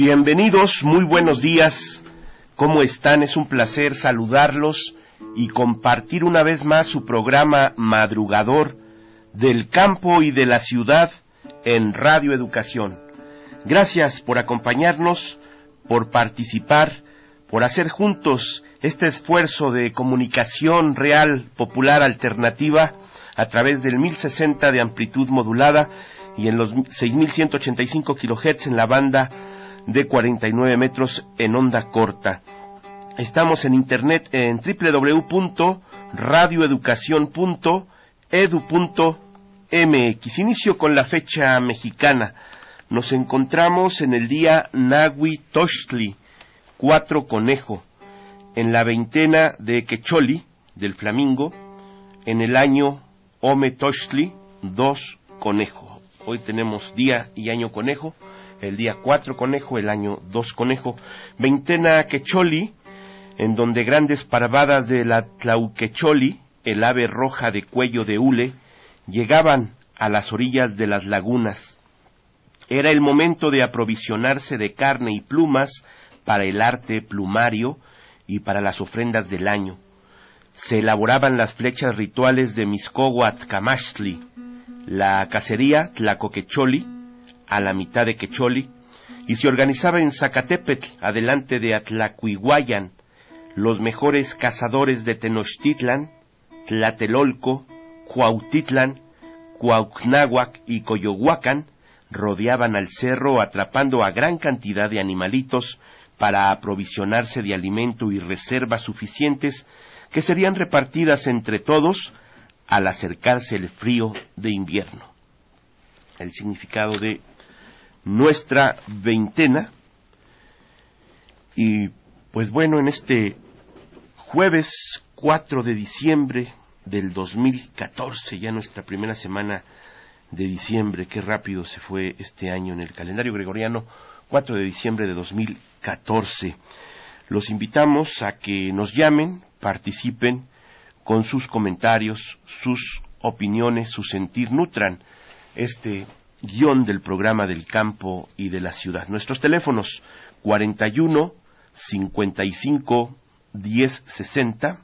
Bienvenidos, muy buenos días. ¿Cómo están? Es un placer saludarlos y compartir una vez más su programa madrugador del campo y de la ciudad en Radio Educación. Gracias por acompañarnos, por participar, por hacer juntos este esfuerzo de comunicación real, popular, alternativa, a través del 1060 de amplitud modulada y en los 6185 kHz en la banda de 49 metros en onda corta. Estamos en internet en www.radioeducacion.edu.mx. Inicio con la fecha mexicana. Nos encontramos en el día Nahui-Tochtli, 4 conejo, en la veintena de Quecholi, del flamingo, en el año Ome-Tochtli, 2 conejo. Hoy tenemos día y año conejo, el día 4 conejo, el año 2 conejo. Veintena Quecholi, en donde grandes parvadas de la tlauquecholi, el ave roja de cuello de hule, llegaban a las orillas de las lagunas. Era el momento de aprovisionarse de carne y plumas para el arte plumario y para las ofrendas del año. Se elaboraban las flechas rituales de Mixcohuatl-Camachtli, la cacería Tlacoquecholi, a la mitad de Quecholi, y se organizaba en Zacatepetl, adelante de Atlacuiguayan, los mejores cazadores de Tenochtitlan, Tlatelolco, Cuautitlán, Cuauhnáhuac y Coyohuacán rodeaban al cerro atrapando a gran cantidad de animalitos para aprovisionarse de alimento y reservas suficientes que serían repartidas entre todos al acercarse el frío de invierno. El significado de nuestra veintena. Y pues bueno, en este jueves 4 de diciembre del 2014, ya nuestra primera semana de diciembre, qué rápido se fue este año en el calendario gregoriano, 4 de diciembre de 2014. Los invitamos a que nos llamen, participen con sus comentarios, sus opiniones, su sentir, nutran este guión del programa del campo y de la ciudad. Nuestros teléfonos 41 55 10 60,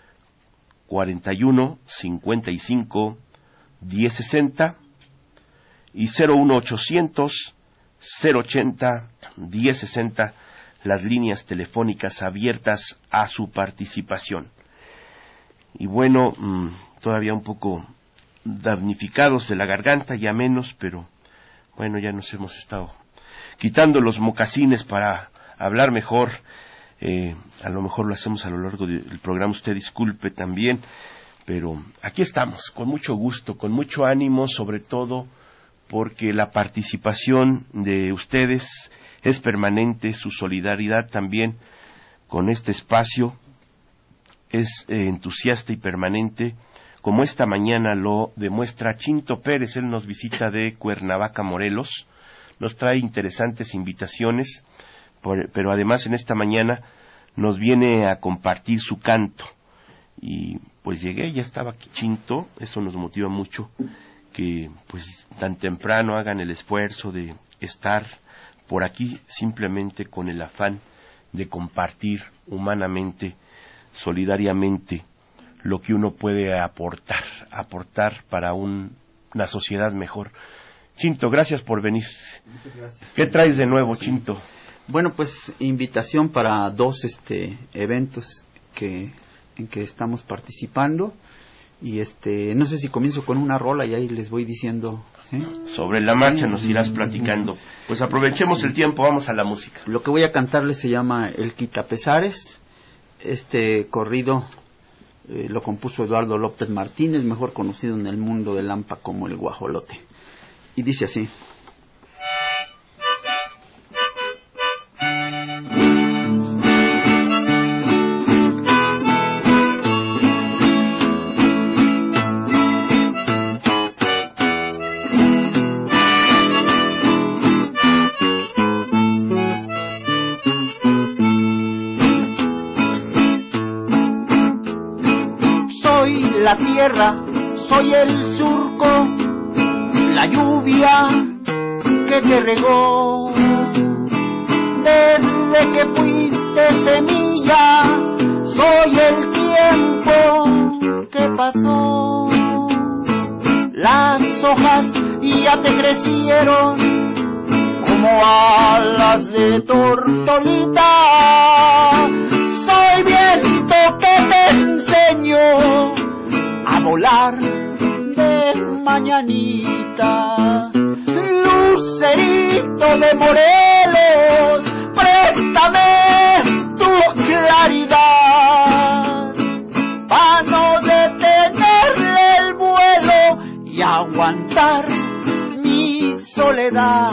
41 55 10 60 y 01800 080 10 60, las líneas telefónicas abiertas a su participación. Y bueno, todavía un poco damnificados de la garganta, ya menos, pero bueno, ya nos hemos estado quitando los mocasines para hablar mejor. A lo mejor lo hacemos a lo largo del programa, usted disculpe también, pero aquí estamos, con mucho gusto, con mucho ánimo, sobre todo porque la participación de ustedes es permanente, su solidaridad también con este espacio es entusiasta y permanente, como esta mañana lo demuestra Chinto Pérez. Él nos visita de Cuernavaca, Morelos, nos trae interesantes invitaciones, pero además en esta mañana nos viene a compartir su canto. Y pues llegué, ya estaba aquí Chinto, eso nos motiva mucho, que pues tan temprano hagan el esfuerzo de estar por aquí simplemente con el afán de compartir humanamente, solidariamente, lo que uno puede aportar para una sociedad mejor. Chinto, gracias por venir. Muchas gracias. ¿Qué traes de nuevo, Chinto? Bueno, pues invitación para dos eventos en que estamos participando. Y no sé si comienzo con una rola y ahí les voy diciendo, ¿sí? Sobre la marcha nos irás platicando. Pues aprovechemos el tiempo, vamos a la música. Lo que voy a cantarles se llama El Quitapesares. Este corrido lo compuso Eduardo López Martínez, mejor conocido en el mundo del Lampa como el Guajolote. Y dice así. La tierra, soy el surco, la lluvia que te regó, desde que fuiste semilla, soy el tiempo que pasó. Las hojas ya te crecieron como alas de tortolita. Soy viento que te enseñó a volar de mañanita. Lucerito de Morelos, préstame tu claridad para no detenerle el vuelo y aguantar mi soledad.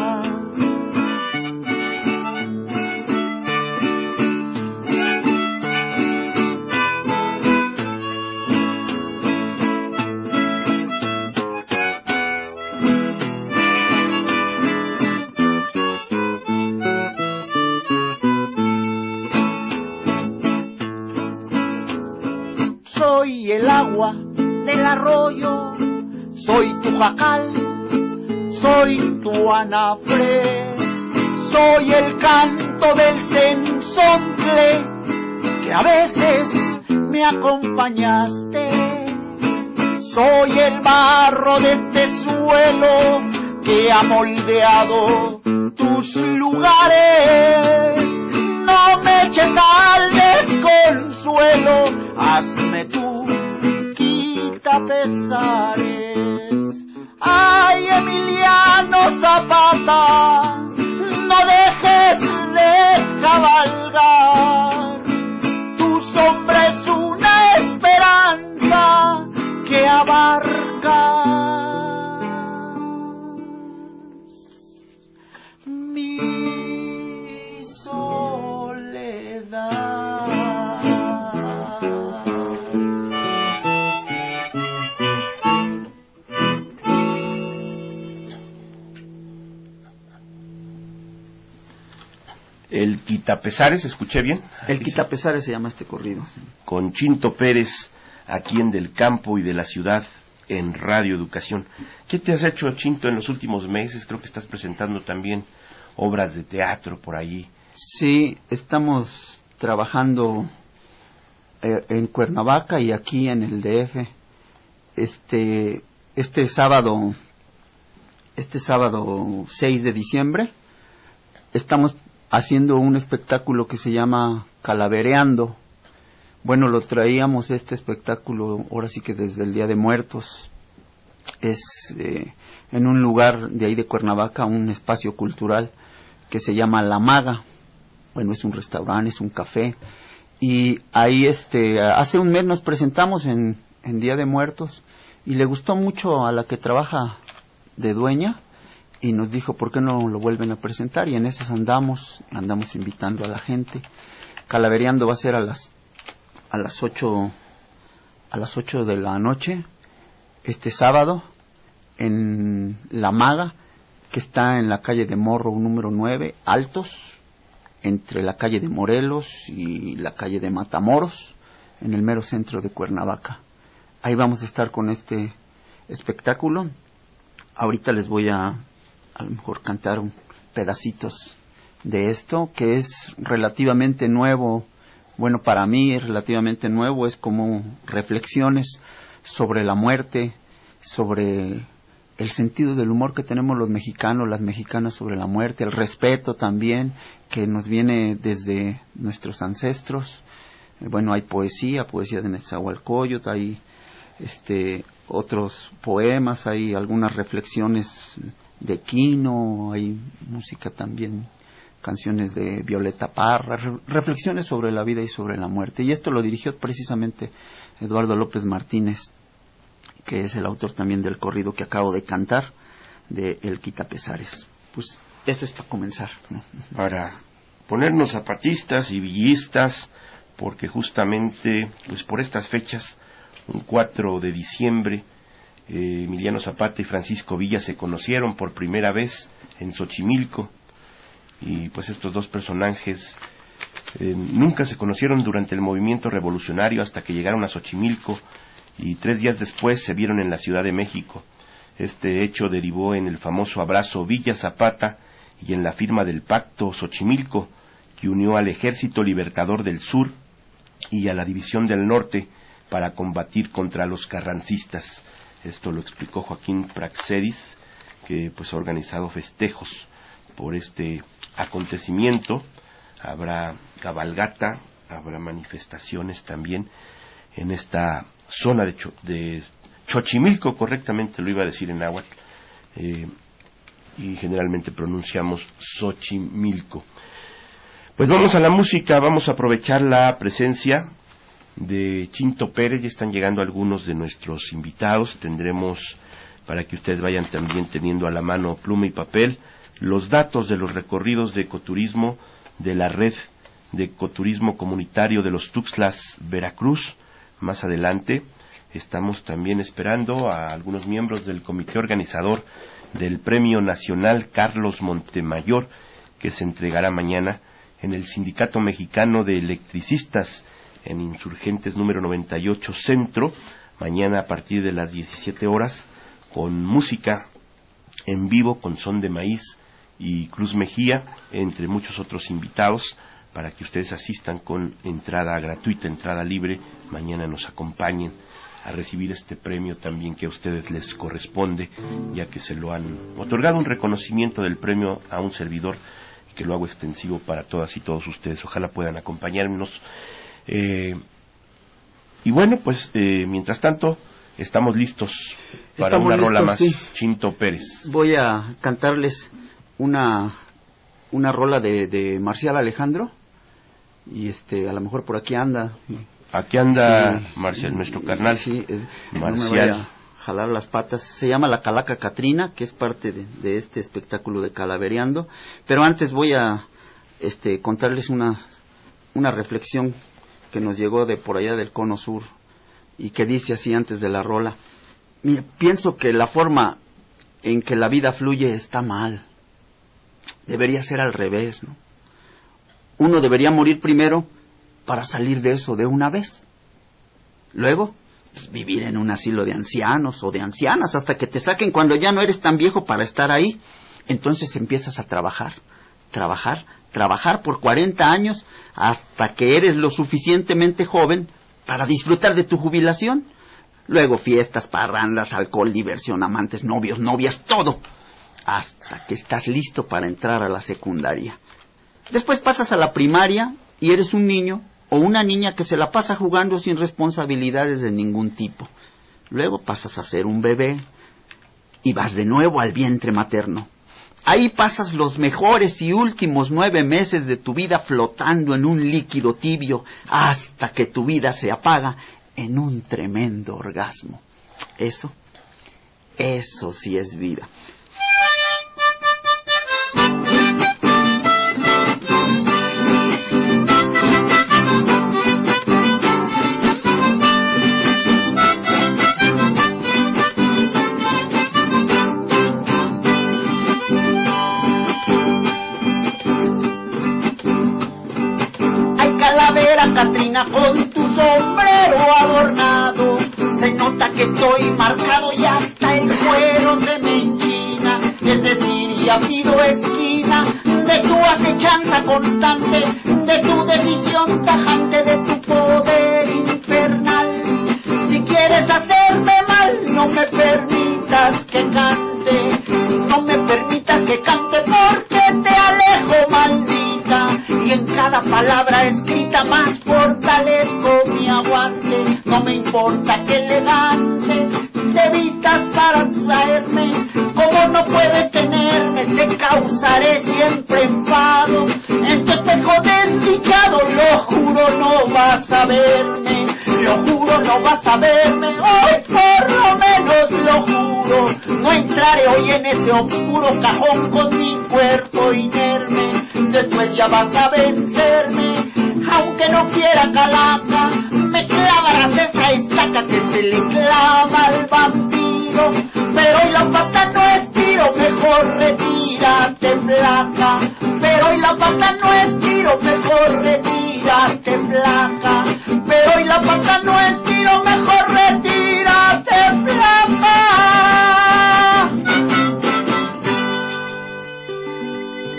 Soy el agua del arroyo, soy tu jacal, soy tu anafre, soy el canto del cenzontle que a veces me acompañaste. Soy el barro de este suelo que ha moldeado tus lugares. No me eches al desconsuelo, hazme tú quita pesares. Ay, Emiliano Zapata, no dejes de cabalgar. Tu sombra es una esperanza que abarca mi soledad. El Quitapesares, ¿escuché bien? El Quitapesares se llama este corrido. Con Chinto Pérez, aquí en Del Campo y de la Ciudad, en Radio Educación. ¿Qué te has hecho, Chinto, en los últimos meses? Creo que estás presentando también obras de teatro por allí. Sí, estamos trabajando en Cuernavaca y aquí en el DF. Este sábado 6 de diciembre estamos haciendo un espectáculo que se llama Calavereando. Bueno, lo traíamos este espectáculo ahora sí que desde el Día de Muertos. Es en un lugar de ahí de Cuernavaca, un espacio cultural que se llama La Maga. Bueno, es un restaurante, es un café. Y ahí hace un mes nos presentamos en Día de Muertos y le gustó mucho a la que trabaja de dueña y nos dijo, ¿por qué no lo vuelven a presentar? Y en esas andamos invitando a la gente. Calavereando va a ser a las 8 de la noche, este sábado, en La Maga, que está en la calle de Morro, número 9, Altos, entre la calle de Morelos y la calle de Matamoros, en el mero centro de Cuernavaca. Ahí vamos a estar con este espectáculo. Ahorita les voy a lo mejor cantar pedacitos de esto, que es relativamente nuevo. Bueno, para mí es relativamente nuevo, es como reflexiones sobre la muerte, sobre el sentido del humor que tenemos los mexicanos, las mexicanas sobre la muerte, el respeto también que nos viene desde nuestros ancestros. Bueno, hay poesía de Netzahualcóyotl, hay otros poemas, hay algunas reflexiones de Quino, hay música también, canciones de Violeta Parra, reflexiones sobre la vida y sobre la muerte. Y esto lo dirigió precisamente Eduardo López Martínez, que es el autor también del corrido que acabo de cantar, de El Quitapesares. Pues esto es para comenzar, ¿no? Para ponernos zapatistas y villistas, porque justamente pues por estas fechas, un 4 de diciembre, Emiliano Zapata y Francisco Villa se conocieron por primera vez en Xochimilco, y pues estos dos personajes nunca se conocieron durante el movimiento revolucionario hasta que llegaron a Xochimilco, y 3 días después se vieron en la Ciudad de México. Este hecho derivó en el famoso abrazo Villa-Zapata y en la firma del Pacto Xochimilco, que unió al Ejército Libertador del Sur y a la División del Norte para combatir contra los carrancistas. Esto lo explicó Joaquín Praxedis, que pues ha organizado festejos por este acontecimiento. Habrá cabalgata, habrá manifestaciones también en esta zona de Xochimilco, correctamente lo iba a decir en náhuatl, y generalmente pronunciamos Xochimilco. Pues vamos a la música, vamos a aprovechar la presencia de Chinto Pérez. Ya están llegando algunos de nuestros invitados. Tendremos, para que ustedes vayan también teniendo a la mano pluma y papel, los datos de los recorridos de ecoturismo de la red de ecoturismo comunitario de los Tuxtlas, Veracruz. Más adelante estamos también esperando a algunos miembros del comité organizador del Premio Nacional Carlos Montemayor, que se entregará mañana en el Sindicato Mexicano de Electricistas, en Insurgentes número 98 Centro, mañana a partir de las 17 horas, con música en vivo, con Son de Maíz y Cruz Mejía, entre muchos otros invitados, para que ustedes asistan con entrada gratuita, entrada libre. Mañana nos acompañen a recibir este premio también que a ustedes les corresponde, ya que se lo han otorgado un reconocimiento del premio a un servidor, que lo hago extensivo para todas y todos ustedes. Ojalá puedan acompañarnos. Y bueno, pues mientras tanto estamos listos para una rola más. Sí. Chinto Pérez. Voy a cantarles una rola de Marcial Alejandro, y a lo mejor por aquí anda. Aquí anda, sí, Marcial, nuestro carnal. Sí, Marcial. No me vaya a jalar las patas. Se llama La Calaca Catrina, que es parte de este espectáculo de Calavereando. Pero antes voy a contarles una reflexión que nos llegó de por allá del Cono Sur, y que dice así antes de la rola. Mira, pienso que la forma en que la vida fluye está mal. Debería ser al revés, ¿no? Uno debería morir primero para salir de eso de una vez. Luego, pues, vivir en un asilo de ancianos o de ancianas hasta que te saquen cuando ya no eres tan viejo para estar ahí. Entonces empiezas a trabajar por 40 años hasta que eres lo suficientemente joven para disfrutar de tu jubilación. Luego fiestas, parrandas, alcohol, diversión, amantes, novios, novias, todo, hasta que estás listo para entrar a la secundaria. Después pasas a la primaria y eres un niño o una niña que se la pasa jugando sin responsabilidades de ningún tipo. Luego pasas a ser un bebé y vas de nuevo al vientre materno. Ahí pasas los mejores y últimos 9 meses de tu vida flotando en un líquido tibio hasta que tu vida se apaga en un tremendo orgasmo. Eso sí es vida. Catrina, con tu sombrero adornado, se nota que estoy marcado y hasta el cuero se me enchina. Es decir, ya pido esquina de tu acechanza constante, de tu decisión tajante, de tu poder infernal. Si quieres hacerme mal, no me permitas que cante, no me permitas que cante, porque te alejo, maldita, y en cada palabra escrita más fortalezco mi aguante. No me importa que elegante te vistas para traerme, como no puedes tenerme, te causaré siempre enfado. En tu espejo desdichado, lo juro, no vas a verme, lo juro, no vas a verme. Hoy por lo menos lo juro, no entraré hoy en ese oscuro cajón con mi cuerpo inerme. Después ya vas a vencerme, aunque no quiera calaca, me clavarás esa estaca que se le clava al vampiro. Pero hoy la pata no estiro, mejor retírate, flaca. Pero hoy la pata no estiro, mejor retírate, flaca. Pero hoy la pata no estiro, mejor retírate, flaca.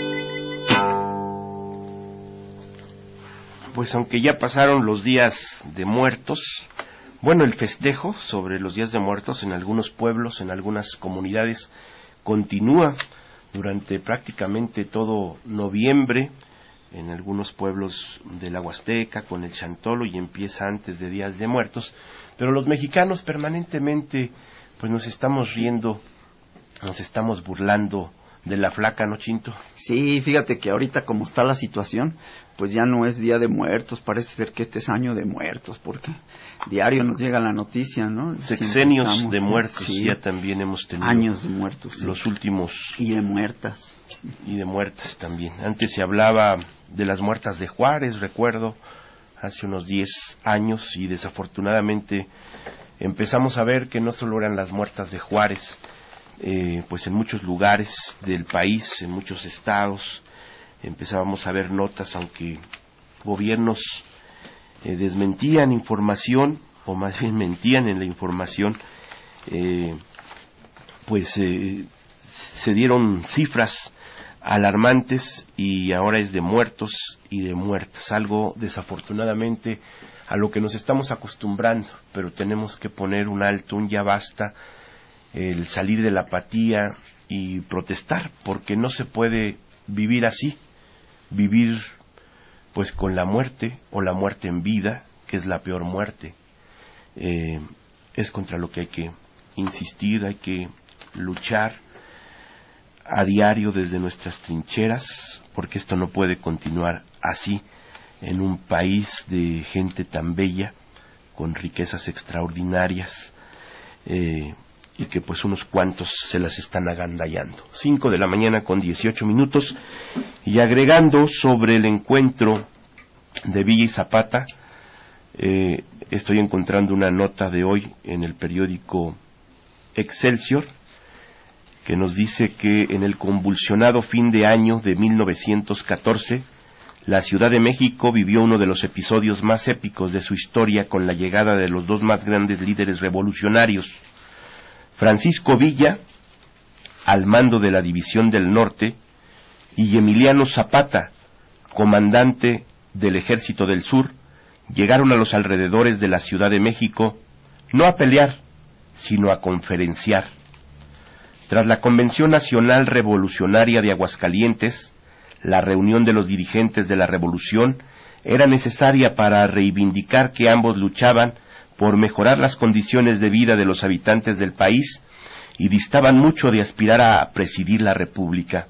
pues aunque ya pasaron los días de muertos, bueno, el festejo sobre los días de muertos en algunos pueblos, en algunas comunidades, continúa durante prácticamente todo noviembre, en algunos pueblos de la Huasteca con el Chantolo, y empieza antes de Días de Muertos, pero los mexicanos permanentemente pues nos estamos riendo, nos estamos burlando de la flaca, ¿no, Chinto? Sí, fíjate que ahorita como está la situación, pues ya no es Día de Muertos, parece ser que este es Año de Muertos, porque diario nos llega la noticia, ¿no? Sexenios de muertos, sí, ya también hemos tenido. Años de muertos, sí. Los últimos. Y de muertas. Y de muertas también. Antes se hablaba de las muertas de Juárez, recuerdo, hace unos 10 años, y desafortunadamente empezamos a ver que no solo eran las muertas de Juárez, pues en muchos lugares del país, en muchos estados, empezábamos a ver notas, aunque gobiernos desmentían información, o más bien mentían en la información, pues se dieron cifras alarmantes, y ahora es de muertos y de muertas, algo desafortunadamente a lo que nos estamos acostumbrando, pero tenemos que poner un alto, un ya basta, el salir de la apatía y protestar, porque no se puede vivir así, vivir pues con la muerte, o la muerte en vida, que es la peor muerte. Es contra lo que hay que insistir, hay que luchar a diario desde nuestras trincheras, porque esto no puede continuar así en un país de gente tan bella, con riquezas extraordinarias, y que pues unos cuantos se las están agandallando. 5 de la mañana con 18 minutos, y agregando sobre el encuentro de Villa y Zapata, estoy encontrando una nota de hoy en el periódico Excelsior, que nos dice que en el convulsionado fin de año de 1914, la Ciudad de México vivió uno de los episodios más épicos de su historia, con la llegada de los dos más grandes líderes revolucionarios, Francisco Villa, al mando de la División del Norte, y Emiliano Zapata, comandante del Ejército del Sur, llegaron a los alrededores de la Ciudad de México, no a pelear, sino a conferenciar. Tras la Convención Nacional Revolucionaria de Aguascalientes, la reunión de los dirigentes de la Revolución era necesaria para reivindicar que ambos luchaban por mejorar las condiciones de vida de los habitantes del país, y distaban mucho de aspirar a presidir la República.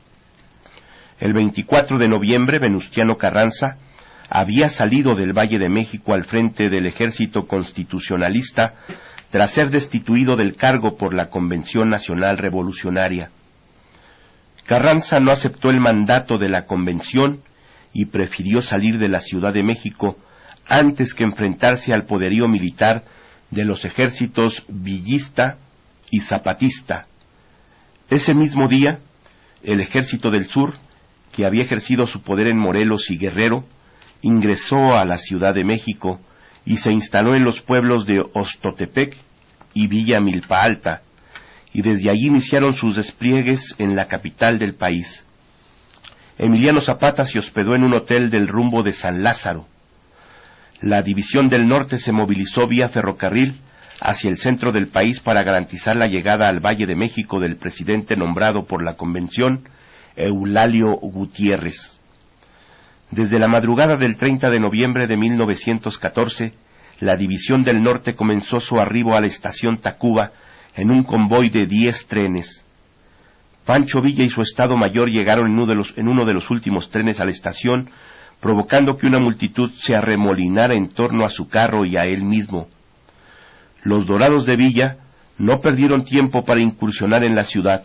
El 24 de noviembre, Venustiano Carranza había salido del Valle de México al frente del Ejército Constitucionalista, tras ser destituido del cargo por la Convención Nacional Revolucionaria. Carranza no aceptó el mandato de la Convención y prefirió salir de la Ciudad de México antes que enfrentarse al poderío militar de los ejércitos villista y zapatista. Ese mismo día, el Ejército del Sur, que había ejercido su poder en Morelos y Guerrero, ingresó a la Ciudad de México y se instaló en los pueblos de Ostotepec y Villa Milpa Alta, y desde allí iniciaron sus despliegues en la capital del país. Emiliano Zapata se hospedó en un hotel del rumbo de San Lázaro. La División del Norte se movilizó vía ferrocarril hacia el centro del país para garantizar la llegada al Valle de México del presidente nombrado por la Convención, Eulalio Gutiérrez. Desde la madrugada del 30 de noviembre de 1914, la División del Norte comenzó su arribo a la estación Tacuba en un convoy de 10 trenes. Pancho Villa y su Estado Mayor llegaron en uno de los últimos trenes a la estación, provocando que una multitud se arremolinara en torno a su carro y a él mismo. Los Dorados de Villa no perdieron tiempo para incursionar en la ciudad.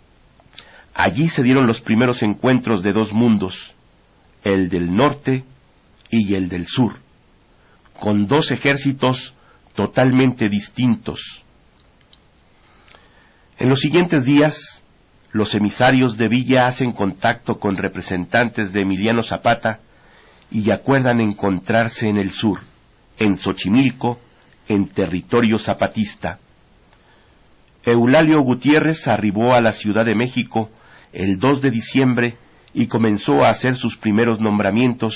Allí se dieron los primeros encuentros de dos mundos, el del norte y el del sur, con dos ejércitos totalmente distintos. En los siguientes días, los emisarios de Villa hacen contacto con representantes de Emiliano Zapata y acuerdan encontrarse en el sur, en Xochimilco, en territorio zapatista. Eulalio Gutiérrez arribó a la Ciudad de México el 2 de diciembre y comenzó a hacer sus primeros nombramientos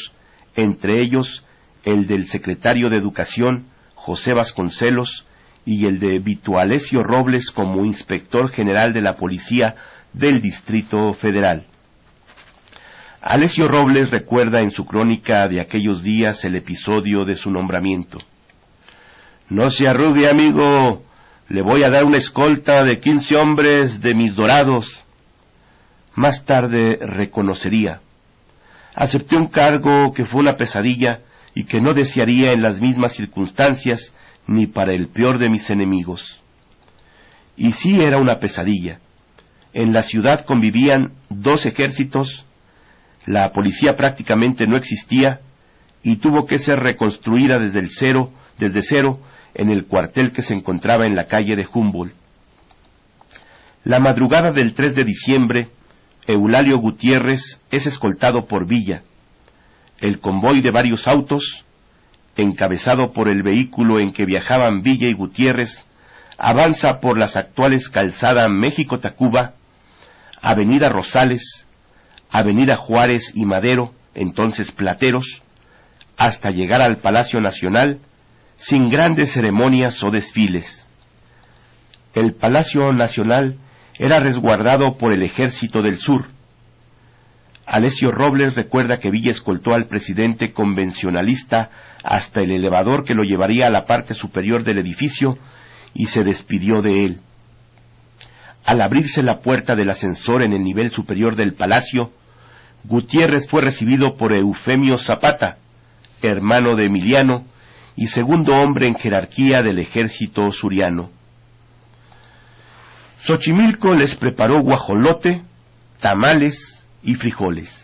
entre ellos el del secretario de Educación, José Vasconcelos, y el de Vito Alessio Robles como inspector general de la Policía del Distrito Federal. Alessio Robles recuerda en su crónica de aquellos días el episodio de su nombramiento. «No se arrugue, amigo, le voy a dar una escolta de 15 hombres de mis dorados». Más tarde reconocería: «Acepté un cargo que fue una pesadilla y que no desearía en las mismas circunstancias ni para el peor de mis enemigos». Y sí era una pesadilla. En la ciudad convivían 2 ejércitos, la policía prácticamente no existía y tuvo que ser reconstruida desde cero en el cuartel que se encontraba en la calle de Humboldt. La madrugada del 3 de diciembre, Eulalio Gutiérrez es escoltado por Villa. El convoy de varios autos, encabezado por el vehículo en que viajaban Villa y Gutiérrez, avanza por las actuales calzada México-Tacuba, Avenida Rosales, Avenida Juárez y Madero, entonces Plateros, hasta llegar al Palacio Nacional, sin grandes ceremonias o desfiles. El Palacio Nacional era resguardado por el Ejército del Sur. Alessio Robles recuerda que Villa escoltó al presidente convencionalista hasta el elevador que lo llevaría a la parte superior del edificio y se despidió de él. Al abrirse la puerta del ascensor en el nivel superior del palacio, Gutiérrez fue recibido por Eufemio Zapata, hermano de Emiliano y segundo hombre en jerarquía del ejército suriano. Xochimilco les preparó guajolote, tamales y frijoles.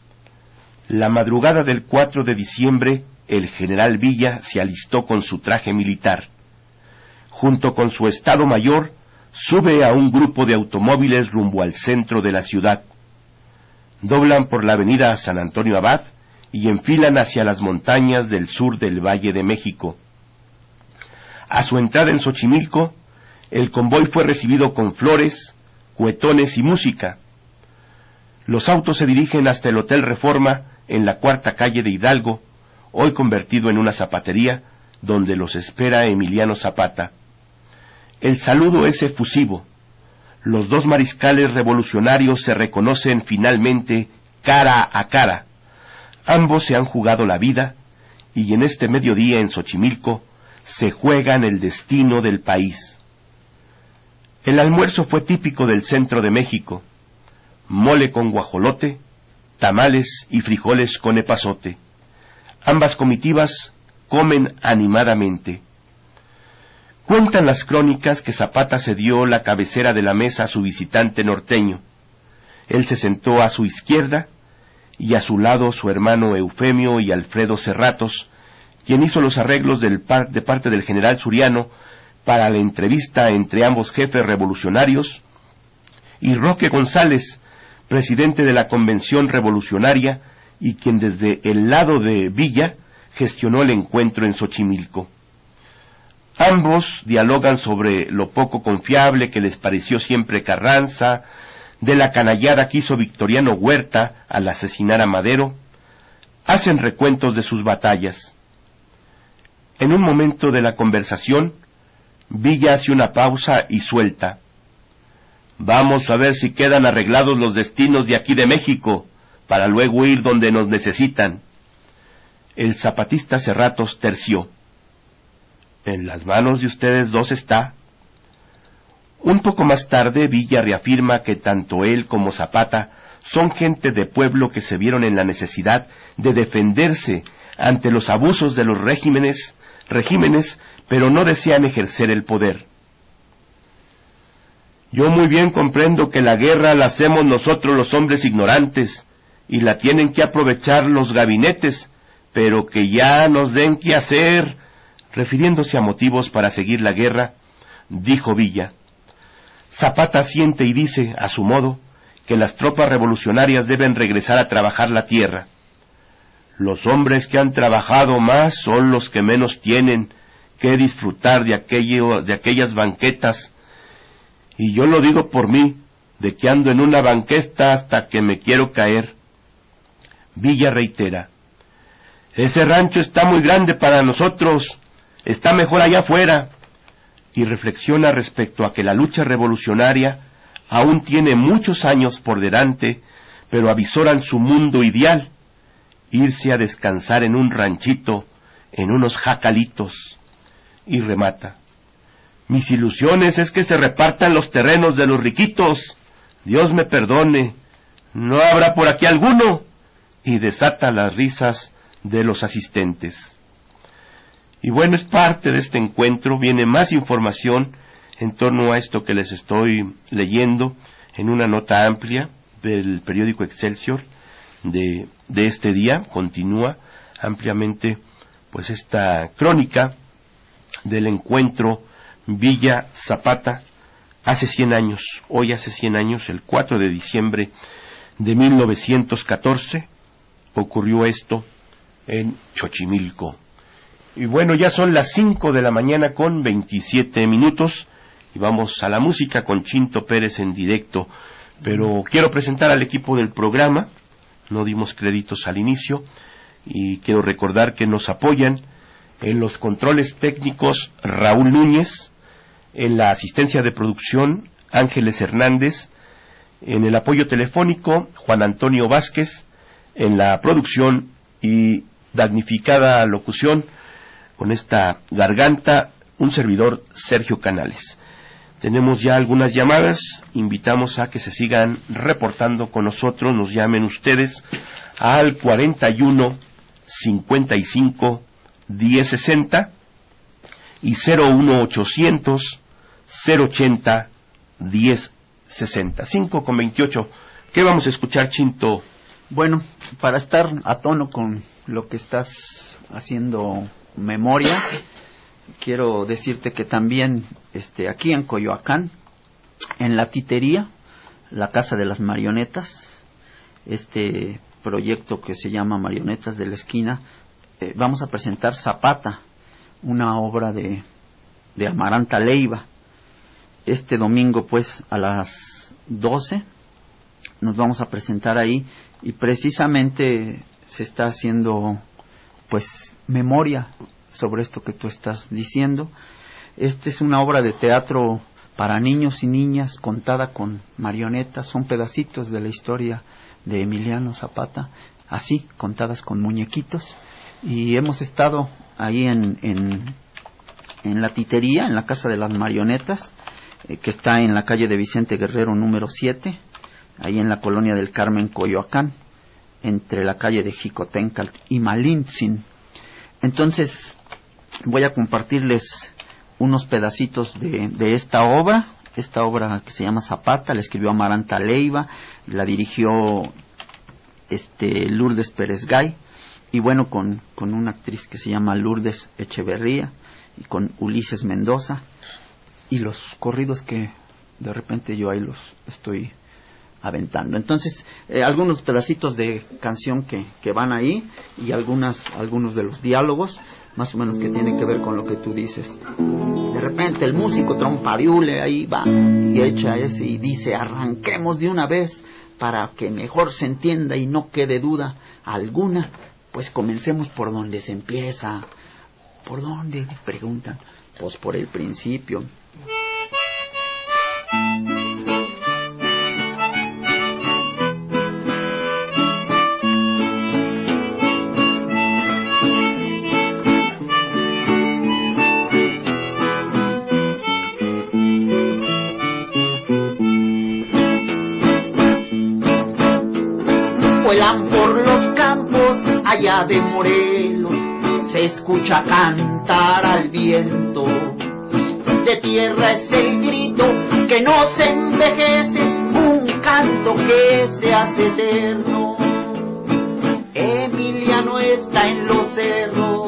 La madrugada del 4 de diciembre, el general Villa se alistó con su traje militar. Junto con su Estado Mayor, sube a un grupo de automóviles rumbo al centro de la ciudad. Doblan por la avenida San Antonio Abad y enfilan hacia las montañas del sur del Valle de México. A su entrada en Xochimilco, el convoy fue recibido con flores, cuetones y música. Los autos se dirigen hasta el Hotel Reforma en la 4ª calle de Hidalgo, hoy convertido en una zapatería, donde los espera Emiliano Zapata. El saludo es efusivo. Los 2 mariscales revolucionarios se reconocen finalmente cara a cara. Ambos se han jugado la vida, y en este mediodía en Xochimilco se juegan el destino del país. El almuerzo fue típico del centro de México: mole con guajolote, tamales y frijoles con epazote. Ambas comitivas comen animadamente. Cuentan las crónicas que Zapata cedió la cabecera de la mesa a su visitante norteño. Él se sentó a su izquierda, y a su lado su hermano Eufemio y Alfredo Cerratos, quien hizo los arreglos de parte del general Suriano para la entrevista entre ambos jefes revolucionarios, y Roque González, presidente de la Convención Revolucionaria, y quien desde el lado de Villa gestionó el encuentro en Xochimilco. Ambos dialogan sobre lo poco confiable que les pareció siempre Carranza, de la canallada que hizo Victoriano Huerta al asesinar a Madero. Hacen recuentos de sus batallas. En un momento de la conversación, Villa hace una pausa y suelta: «Vamos a ver si quedan arreglados los destinos de aquí de México, para luego ir donde nos necesitan». El zapatista Cerratos terció: «En las manos de ustedes 2 está». Un poco más tarde, Villa reafirma que tanto él como Zapata son gente de pueblo que se vieron en la necesidad de defenderse ante los abusos de los regímenes, pero no desean ejercer el poder. «Yo muy bien comprendo que la guerra la hacemos nosotros los hombres ignorantes, y la tienen que aprovechar los gabinetes, pero que ya nos den qué hacer», refiriéndose a motivos para seguir la guerra, dijo Villa. Zapata siente y dice, a su modo, que las tropas revolucionarias deben regresar a trabajar la tierra. «Los hombres que han trabajado más son los que menos tienen que disfrutar de aquellas banquetas, y yo lo digo por mí, de que ando en una banqueta hasta que me quiero caer». Villa reitera: Ese rancho está muy grande para nosotros, está mejor allá afuera. Y reflexiona respecto a que la lucha revolucionaria aún tiene muchos años por delante, pero avisoran su mundo ideal, irse a descansar en un ranchito, en unos jacalitos. Y remata: mis ilusiones es que se repartan los terrenos de los riquitos. Dios me perdone, ¿no habrá por aquí alguno? Y desata las risas de los asistentes. Y bueno, es parte de este encuentro. Viene más información en torno a esto que les estoy leyendo en una nota amplia del periódico Excelsior de este día. Continúa ampliamente pues esta crónica del encuentro Villa Zapata hace 100 años. Hoy hace 100 años, el 4 de diciembre de 1914, ocurrió esto en Xochimilco. Y bueno, ya son las 5 de la mañana con 27 minutos y vamos a la música con Chinto Pérez en directo. Pero quiero presentar al equipo del programa, no dimos créditos al inicio, y quiero recordar que nos apoyan en los controles técnicos Raúl Núñez, en la asistencia de producción Ángeles Hernández, en el apoyo telefónico Juan Antonio Vázquez, en la producción y damnificada locución con esta garganta, un servidor Sergio Canales. Tenemos ya algunas llamadas, invitamos a que se sigan reportando con nosotros, nos llamen ustedes al 41 55 1060 y 01800 080 1060. 5:28. ¿Qué vamos a escuchar, Chinto? Bueno, para estar a tono con lo que estás haciendo memoria, quiero decirte que también aquí en Coyoacán, en la Titería, la Casa de las Marionetas, este proyecto que se llama Marionetas de la Esquina, vamos a presentar Zapata, una obra de Amaranta Leiva. Este domingo, pues, a las 12 nos vamos a presentar ahí, y precisamente se está haciendo pues memoria sobre esto que tú estás diciendo. Esta es una obra de teatro para niños y niñas contada con marionetas, son pedacitos de la historia de Emiliano Zapata, así, contadas con muñequitos, y hemos estado ahí en la Titería, en la Casa de las Marionetas, que está en la calle de Vicente Guerrero número 7, ahí en la colonia del Carmen, Coyoacán, entre la calle de Jicotencatl y Malintzin. Entonces voy a compartirles unos pedacitos de esta obra que se llama Zapata. La escribió Amaranta Leiva, la dirigió Lourdes Pérez Gay, y bueno, con una actriz que se llama Lourdes Echeverría, y con Ulises Mendoza, y los corridos que de repente yo ahí los estoy aventando. Entonces, algunos pedacitos de canción que van ahí, y algunos de los diálogos, más o menos, que tienen que ver con lo que tú dices. De repente el músico trompariule ahí va y echa ese y dice: arranquemos de una vez para que mejor se entienda y no quede duda alguna. Pues comencemos por donde se empieza. ¿Por dónde?, preguntan. Pues por el principio. Vuelan por los campos allá de Morelos, se escucha cantar al viento. De tierra es el grito que no se envejece, un canto que se hace eterno. Emiliano está en los cerros,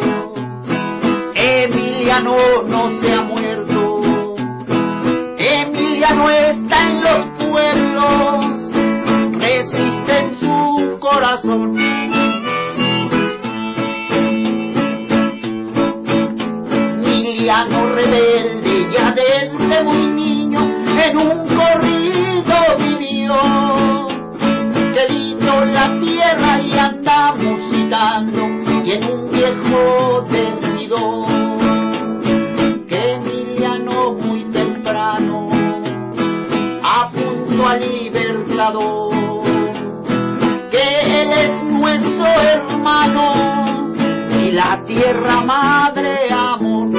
Emiliano no se ha muerto. Emiliano está en los pueblos, resiste en su corazón. Emiliano rebelde ya desde muy niño en un corrido vivió. Quedito la tierra y anda musitando, y en un libertador, que Él es nuestro hermano y la tierra madre amor.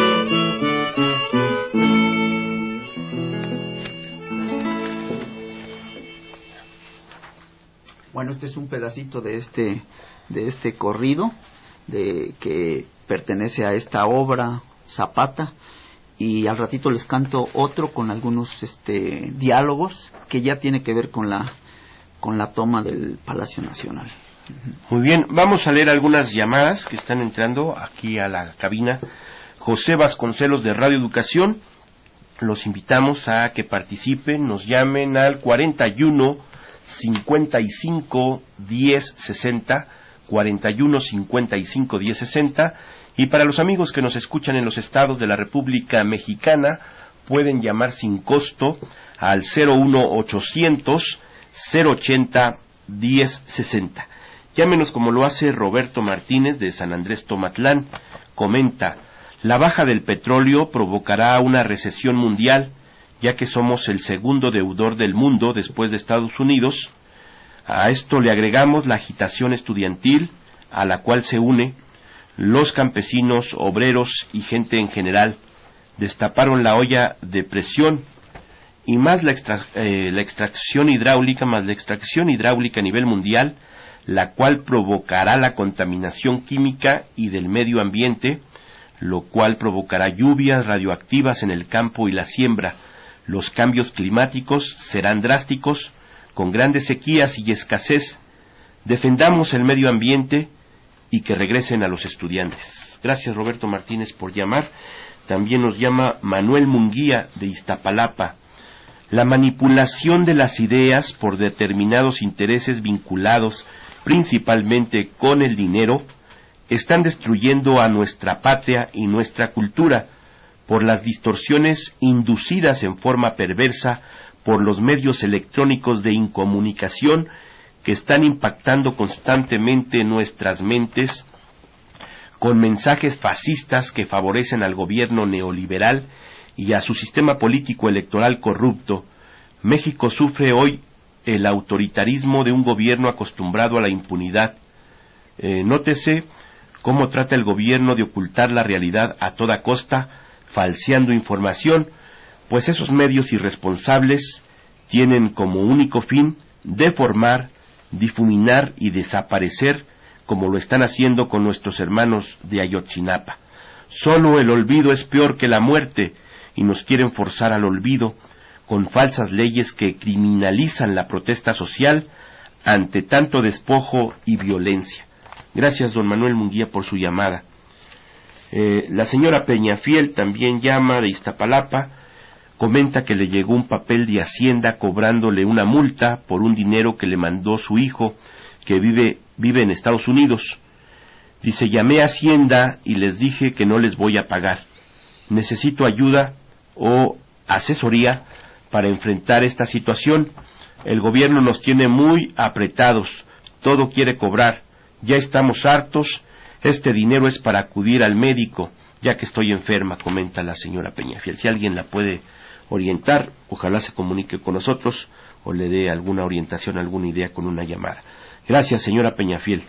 Bueno, este es un pedacito de este corrido que pertenece a esta obra Zapata, y al ratito les canto otro con algunos diálogos que ya tiene que ver con la toma del Palacio Nacional. Muy bien, vamos a leer algunas llamadas que están entrando aquí a la cabina. José Vasconcelos de Radio Educación, los invitamos a que participen, nos llamen al 41 55 10 60, 41 55 10 60, y para los amigos que nos escuchan en los estados de la República Mexicana pueden llamar sin costo al 01800 080 10 60. Llámenos como lo hace Roberto Martínez de San Andrés Tomatlán. Comenta: la baja del petróleo provocará una recesión mundial, ya que somos el segundo deudor del mundo después de Estados Unidos. A esto le agregamos la agitación estudiantil, a la cual se une los campesinos, obreros y gente en general. Destaparon la olla de presión, y más la extracción hidráulica a nivel mundial, la cual provocará la contaminación química y del medio ambiente, lo cual provocará lluvias radioactivas en el campo y la siembra. Los cambios climáticos serán drásticos, con grandes sequías y escasez. Defendamos el medio ambiente y que regresen a los estudiantes. Gracias, Roberto Martínez, por llamar. También nos llama Manuel Munguía de Iztapalapa. La manipulación de las ideas por determinados intereses vinculados principalmente con el dinero están destruyendo a nuestra patria y nuestra cultura por las distorsiones inducidas en forma perversa por los medios electrónicos de incomunicación que están impactando constantemente nuestras mentes con mensajes fascistas que favorecen al gobierno neoliberal y a su sistema político electoral corrupto. México sufre hoy el autoritarismo de un gobierno acostumbrado a la impunidad. Nótese cómo trata el gobierno de ocultar la realidad a toda costa, falseando información, pues esos medios irresponsables tienen como único fin deformar, difuminar y desaparecer, como lo están haciendo con nuestros hermanos de Ayotzinapa. Solo el olvido es peor que la muerte, y nos quieren forzar al olvido con falsas leyes que criminalizan la protesta social ante tanto despojo y violencia. Gracias, don Manuel Munguía, por su llamada. La señora Peñafiel también llama de Iztapalapa, comenta que le llegó un papel de Hacienda cobrándole una multa por un dinero que le mandó su hijo, que vive en Estados Unidos. Dice: llamé a Hacienda y les dije que no les voy a pagar. Necesito ayuda o asesoría para enfrentar esta situación. El gobierno nos tiene muy apretados, todo quiere cobrar, ya estamos hartos, este dinero es para acudir al médico, ya que estoy enferma, comenta la señora Peñafiel. Si alguien la puede orientar, ojalá se comunique con nosotros o le dé alguna orientación, alguna idea con una llamada. Gracias, señora Peñafiel.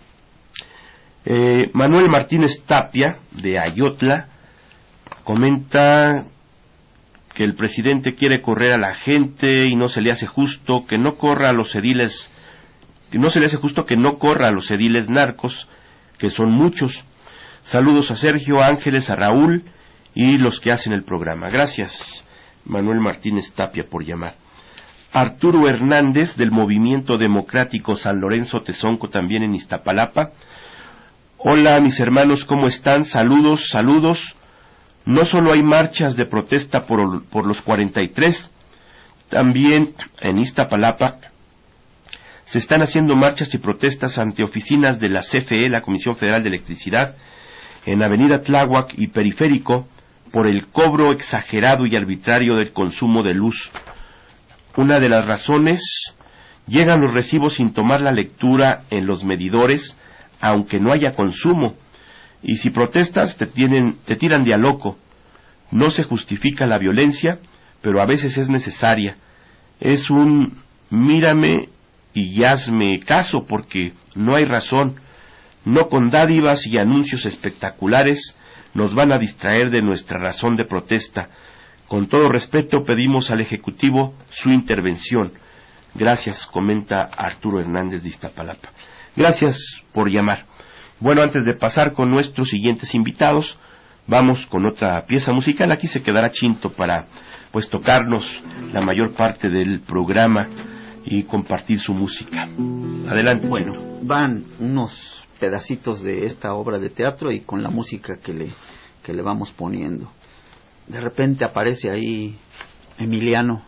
Manuel Martínez Tapia, de Ayotla, comenta que el presidente quiere correr a la gente y no se le hace justo que no corra a los ediles, que no se le hace justo que no corra a los ediles narcos, que son muchos. Saludos a Sergio, a Ángeles, a Raúl y los que hacen el programa. Gracias, Manuel Martínez Tapia, por llamar. Arturo Hernández, del Movimiento Democrático San Lorenzo Tezonco, también en Iztapalapa. Hola, mis hermanos, ¿cómo están? Saludos, saludos. No solo hay marchas de protesta por los 43, también en Iztapalapa se están haciendo marchas y protestas ante oficinas de la CFE, la Comisión Federal de Electricidad, en Avenida Tláhuac y Periférico, por el cobro exagerado y arbitrario del consumo de luz. Una de las razones: llegan los recibos sin tomar la lectura en los medidores, aunque no haya consumo. Y si protestas te tiran de a loco. No se justifica la violencia, pero a veces es necesaria. es un mírame y hazme caso, porque no hay razón. No con dádivas y anuncios espectaculares nos van a distraer de nuestra razón de protesta. Con todo respeto pedimos al Ejecutivo su intervención. Gracias, comenta Arturo Hernández de Iztapalapa. Gracias por llamar. Bueno, antes de pasar con nuestros siguientes invitados, vamos con otra pieza musical. Aquí se quedará Chinto para pues tocarnos la mayor parte del programa y compartir su música. Adelante. Bueno, van unos pedacitos de esta obra de teatro y con la música que le vamos poniendo. De repente aparece ahí Emiliano,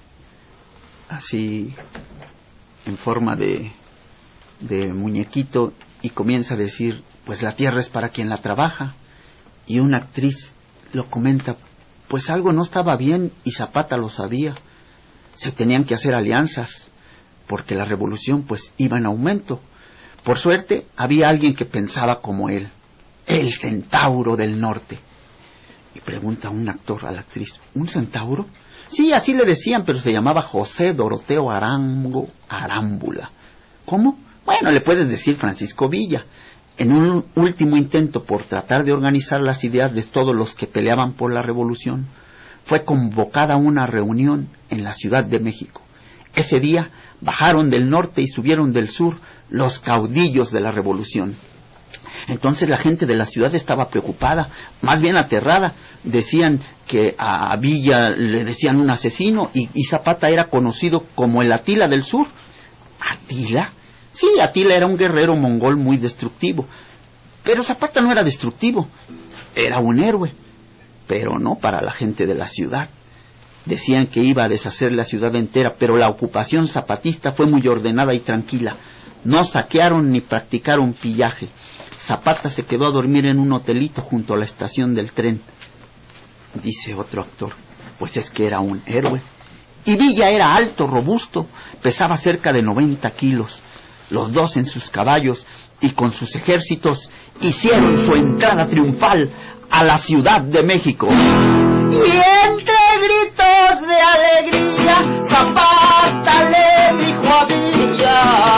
así en forma de muñequito, y comienza a decir, pues la tierra es para quien la trabaja. Y una actriz lo comenta, pues algo no estaba bien y Zapata lo sabía. Se tenían que hacer alianzas, porque la revolución pues iba en aumento. Por suerte había alguien que pensaba como él, el centauro del norte. Y pregunta un actor a la actriz, ¿un centauro? Sí, así le decían, pero se llamaba José Doroteo Arango Arámbula. ¿Cómo? Bueno, le puedes decir Francisco Villa. En un último intento por tratar de organizar las ideas de todos los que peleaban por la revolución, fue convocada una reunión en la Ciudad de México. Ese día bajaron del norte y subieron del sur los caudillos de la revolución. Entonces la gente de la ciudad estaba preocupada, más bien aterrada. Decían que a Villa le decían un asesino y Zapata era conocido como el Atila del sur. ¿Atila? Sí, Atila era un guerrero mongol muy destructivo. Pero Zapata no era destructivo, era un héroe. Pero no para la gente de la ciudad. Decían que iba a deshacer la ciudad entera, pero la ocupación zapatista fue muy ordenada y tranquila. No saquearon ni practicaron pillaje. Zapata se quedó a dormir en un hotelito junto a la estación del tren. Dice otro actor, pues es que era un héroe. Y Villa era alto, robusto, pesaba cerca de 90 kilos. Los dos en sus caballos y con sus ejércitos hicieron su entrada triunfal a la Ciudad de México. Y entre gritos de alegría, Zapata le dijo a Villa,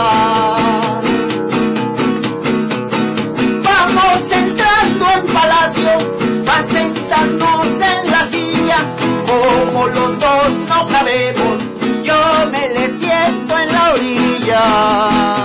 vamos entrando en palacio, a sentarnos en la silla, como los dos no cabemos, yo me le siento en la orilla.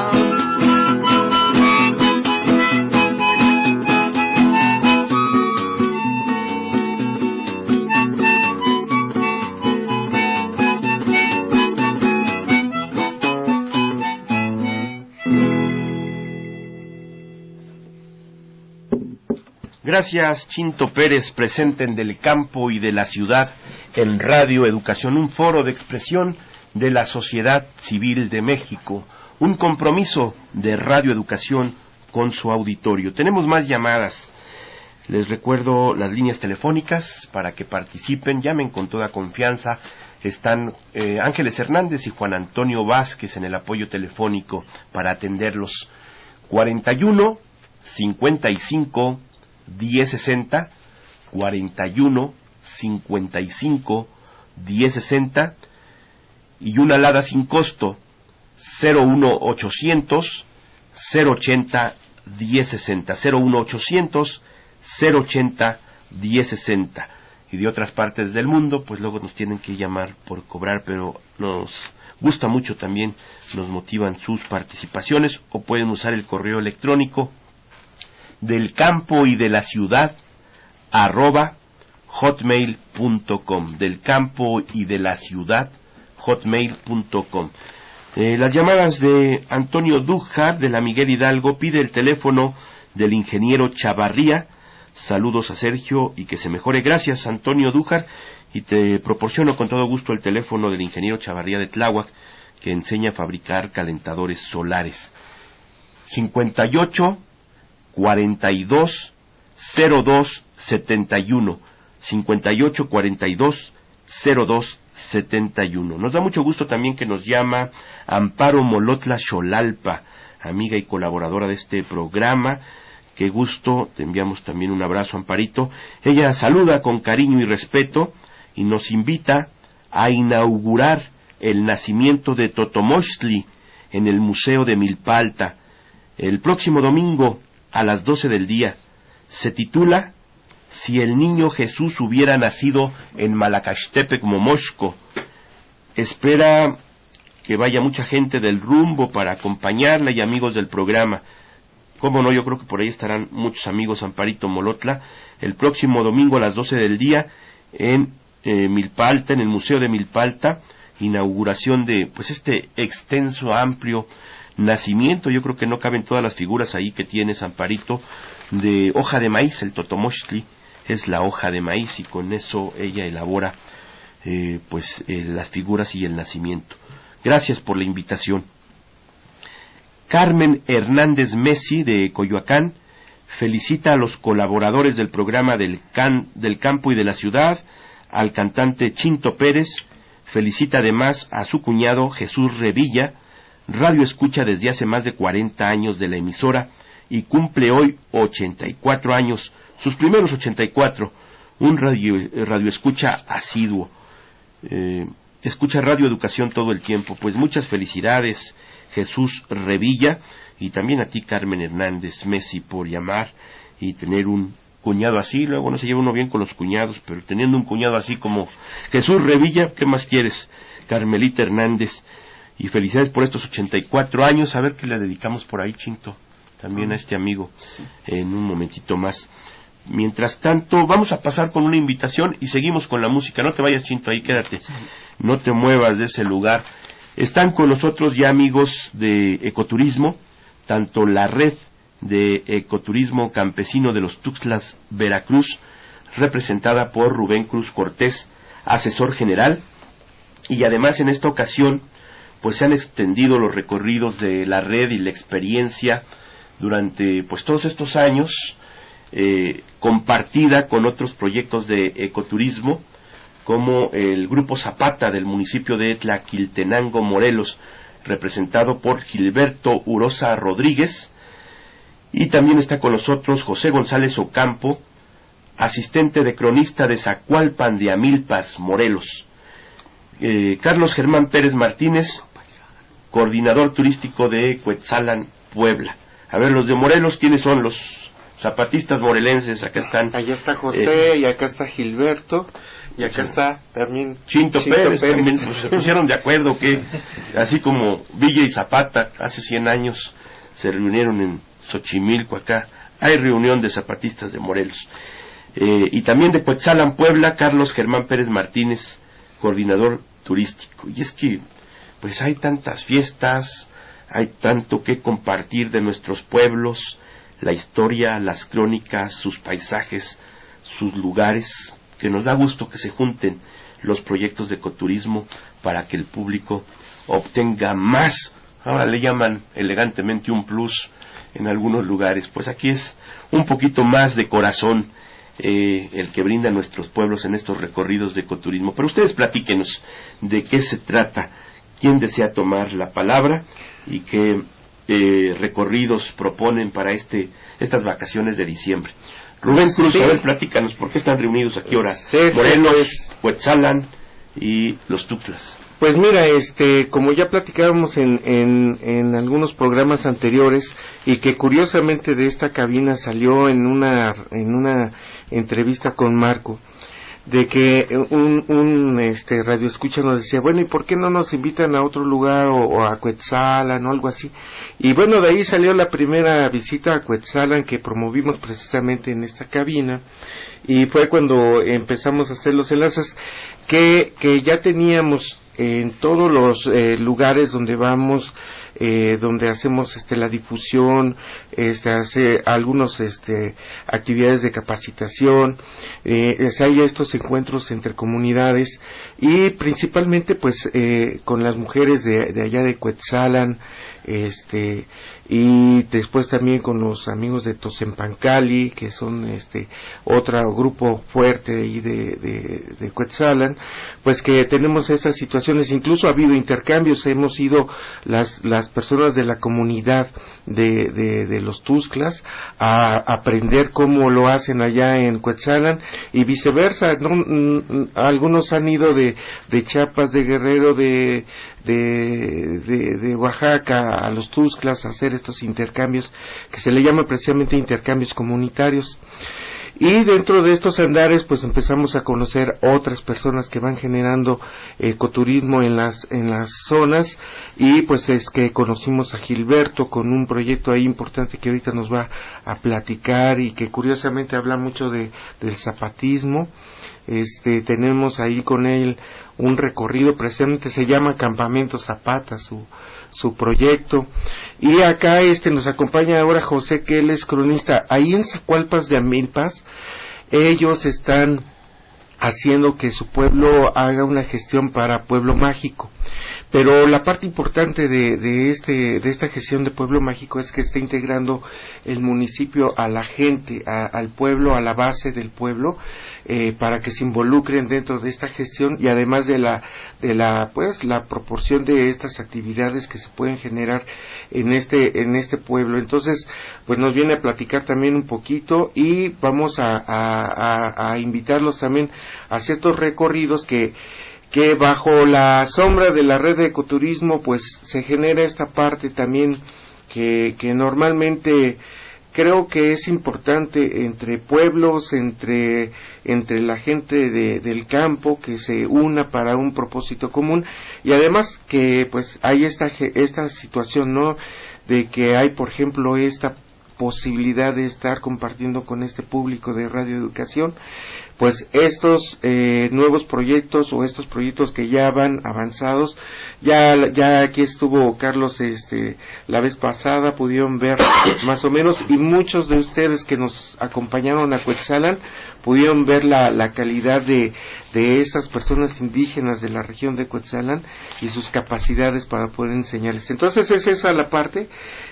Gracias, Chinto Pérez, presente en Del Campo y de la Ciudad en Radio Educación, un foro de expresión de la sociedad civil de México, un compromiso de Radio Educación con su auditorio. Tenemos más llamadas. Les recuerdo las líneas telefónicas para que participen, llamen con toda confianza. Están Ángeles Hernández y Juan Antonio Vázquez en el apoyo telefónico para atenderlos. 41 55 1060, 41 55 1060 y una alada sin costo 01800 080 1060, 01800 080 1060. Y de otras partes del mundo pues luego nos tienen que llamar por cobrar, pero nos gusta mucho también, nos motivan sus participaciones, o pueden usar el correo electrónico Del Campo y de la Ciudad @hotmail.com, Del Campo y de la Ciudad hotmail.com. Las llamadas de Antonio Dújar de la Miguel Hidalgo, pide el teléfono del ingeniero Chavarría. Saludos a Sergio y que se mejore. Gracias, Antonio Dújar, y te proporciono con todo gusto el teléfono del ingeniero Chavarría de Tláhuac, que enseña a fabricar calentadores solares. 58 42 02 71, 58 42 02 71. Nos da mucho gusto también que nos llama Amparo Molotla Xolalpa, amiga y colaboradora de este programa. Qué gusto, te enviamos también un abrazo, Amparito. Ella saluda con cariño y respeto y nos invita a inaugurar el nacimiento de Totomochtli en el Museo de Milpa, el próximo domingo a las 12 del día. Se titula Si el niño Jesús hubiera nacido en Malacaxtepec, Momoxco. Espera que vaya mucha gente del rumbo para acompañarla y amigos del programa. Cómo no, yo creo que por ahí estarán muchos amigos, Amparito Molotla, el próximo domingo a las 12 del día en Milpa, en el Museo de Milpa, inauguración de pues este extenso, amplio nacimiento. Yo creo que no caben todas las figuras ahí que tienes, Amparito, de hoja de maíz. El Totomochtli es la hoja de maíz y con eso ella elabora las figuras y el nacimiento. Gracias por la invitación. Carmen Hernández Messi, de Coyoacán, felicita a los colaboradores del programa del campo y de la ciudad, al cantante Chinto Pérez, felicita además a su cuñado Jesús Revilla, radio escucha desde hace más de 40 años de la emisora y cumple hoy 84 años, sus primeros 84, un radio escucha asiduo. Escucha Radio Educación todo el tiempo. Pues muchas felicidades, Jesús Revilla, y también a ti, Carmen Hernández Messi, por llamar y tener un cuñado así. Luego no se lleva uno bien con los cuñados, pero teniendo un cuñado así como Jesús Revilla, ¿qué más quieres, Carmelita Hernández? Y felicidades por estos 84 años. A ver qué le dedicamos por ahí, Chinto, también a este amigo, sí, en un momentito más. Mientras tanto, vamos a pasar con una invitación y seguimos con la música. No te vayas, Chinto, ahí quédate. No te muevas de ese lugar. Están con nosotros ya amigos de Ecoturismo, tanto la red de Ecoturismo Campesino de los Tuxtlas, Veracruz, representada por Rubén Cruz Cortés, asesor general, y además en esta ocasión pues se han extendido los recorridos de la red y la experiencia durante pues todos estos años, compartida con otros proyectos de ecoturismo, como el Grupo Zapata del municipio de Tlaquiltenango, Morelos, representado por Gilberto Urosa Rodríguez, y también está con nosotros José González Ocampo, asistente de cronista de Zacualpan de Amilpas, Morelos, Carlos Germán Pérez Martínez, coordinador turístico de Cuetzalan, Puebla. A ver, los de Morelos, ¿quiénes son los zapatistas morelenses? Acá están. Allá está José, y acá está Gilberto, y acá está también Chinto Pérez. También, pues, se pusieron de acuerdo que, así como Villa y Zapata hace 100 años se reunieron en Xochimilco, acá hay reunión de zapatistas de Morelos. Y también de Cuetzalan, Puebla, Carlos Germán Pérez Martínez, coordinador turístico. Y es que, pues hay tantas fiestas, hay tanto que compartir de nuestros pueblos, la historia, las crónicas, sus paisajes, sus lugares, que nos da gusto que se junten los proyectos de ecoturismo para que el público obtenga más. Ahora le llaman elegantemente un plus en algunos lugares. Pues aquí es un poquito más de corazón el que brinda nuestros pueblos en estos recorridos de ecoturismo. Pero ustedes platíquenos de qué se trata, quién desea tomar la palabra y qué recorridos proponen para estas vacaciones de diciembre. Rubén Cruz, sí. A ver, platícanos, ¿por qué están reunidos aquí ahora? Sí, Morelos, Cuetzalan y los Tuxtlas. Pues mira, como ya platicábamos en algunos programas anteriores, y que curiosamente de esta cabina salió en una entrevista con Marco, de que un radioescucha nos decía, bueno, ¿y por qué no nos invitan a otro lugar o a Cuetzalan o algo así? Y bueno, de ahí salió la primera visita a Cuetzalan que promovimos precisamente en esta cabina, y fue cuando empezamos a hacer los enlaces que ya teníamos en todos los lugares donde vamos, donde hacemos la difusión, hace algunos actividades de capacitación, hay estos encuentros entre comunidades, y principalmente pues con las mujeres de allá de Cuetzalan, y después también con los amigos de Tosempancali, que son otro grupo fuerte de ahí de Cuetzalan, pues que tenemos esas situaciones. Incluso ha habido intercambios, hemos ido las personas de la comunidad de los Tuxtlas a aprender cómo lo hacen allá en Cuetzalan y viceversa, ¿no? Algunos han ido de Chiapas, de Guerrero, de Oaxaca a los Tuxtlas a hacer estos intercambios que se le llaman precisamente intercambios comunitarios. Y dentro de estos andares pues empezamos a conocer otras personas que van generando ecoturismo en las zonas, y pues es que conocimos a Gilberto con un proyecto ahí importante que ahorita nos va a platicar y que curiosamente habla mucho del zapatismo. Tenemos ahí con él un recorrido, precisamente se llama Campamento Zapata su proyecto. Y acá nos acompaña ahora José, que él es cronista. Ahí en Zacualpas de Amilpas, ellos están haciendo que su pueblo haga una gestión para Pueblo Mágico. Pero la parte importante de esta gestión de Pueblo Mágico es que está integrando el municipio a la gente, al pueblo, a la base del pueblo, para que se involucren dentro de esta gestión, y además de la proporción de estas actividades que se pueden generar en este pueblo. Entonces, pues nos viene a platicar también un poquito, y vamos a invitarlos también a ciertos recorridos que bajo la sombra de la red de ecoturismo pues se genera esta parte también que normalmente creo que es importante entre pueblos, entre la gente del campo, que se una para un propósito común, y además que pues hay esta situación, ¿no?, de que hay, por ejemplo, esta posibilidad de estar compartiendo con este público de radioeducación pues estos nuevos proyectos, o estos proyectos que ya van avanzados. Ya aquí estuvo Carlos la vez pasada, pudieron ver más o menos, y muchos de ustedes que nos acompañaron a Cuetzalan pudieron ver la calidad de esas personas indígenas de la región de Cuetzalan y sus capacidades para poder enseñarles. Entonces es esa la parte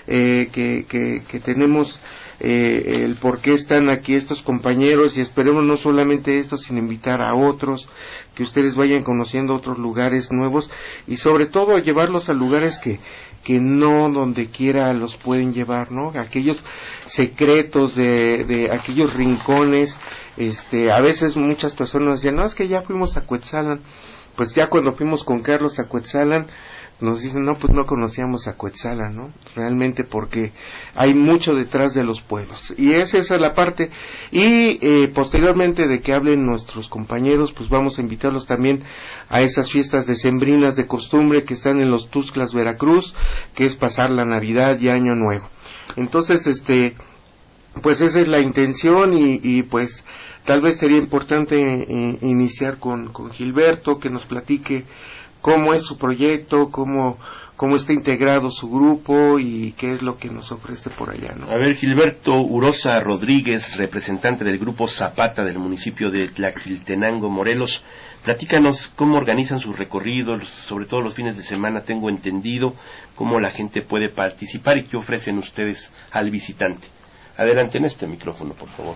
que tenemos, el por qué están aquí estos compañeros, y esperemos no solamente esto, sino invitar a otros, que ustedes vayan conociendo otros lugares nuevos, y sobre todo llevarlos a lugares que no donde quiera los pueden llevar, ¿no? Aquellos secretos de aquellos rincones. A veces muchas personas decían, no, es que ya fuimos a Cuetzalan. Pues ya cuando fuimos con Carlos a Cuetzalan, nos dicen, no, pues no conocíamos a Cuetzalan, ¿no? Realmente, porque hay mucho detrás de los pueblos. Y esa es la parte. Y posteriormente de que hablen nuestros compañeros, pues vamos a invitarlos también a esas fiestas decembrinas de costumbre que están en los Tuxtlas, Veracruz, que es pasar la Navidad y Año Nuevo. Entonces, pues esa es la intención, y pues tal vez sería importante iniciar con Gilberto, que nos platique cómo es su proyecto, cómo está integrado su grupo y qué es lo que nos ofrece por allá, ¿no? A ver, Gilberto Urosa Rodríguez, representante del grupo Zapata del municipio de Tlaquiltenango, Morelos, platícanos cómo organizan sus recorridos, sobre todo los fines de semana, tengo entendido, cómo la gente puede participar y qué ofrecen ustedes al visitante. Adelante en este micrófono, por favor.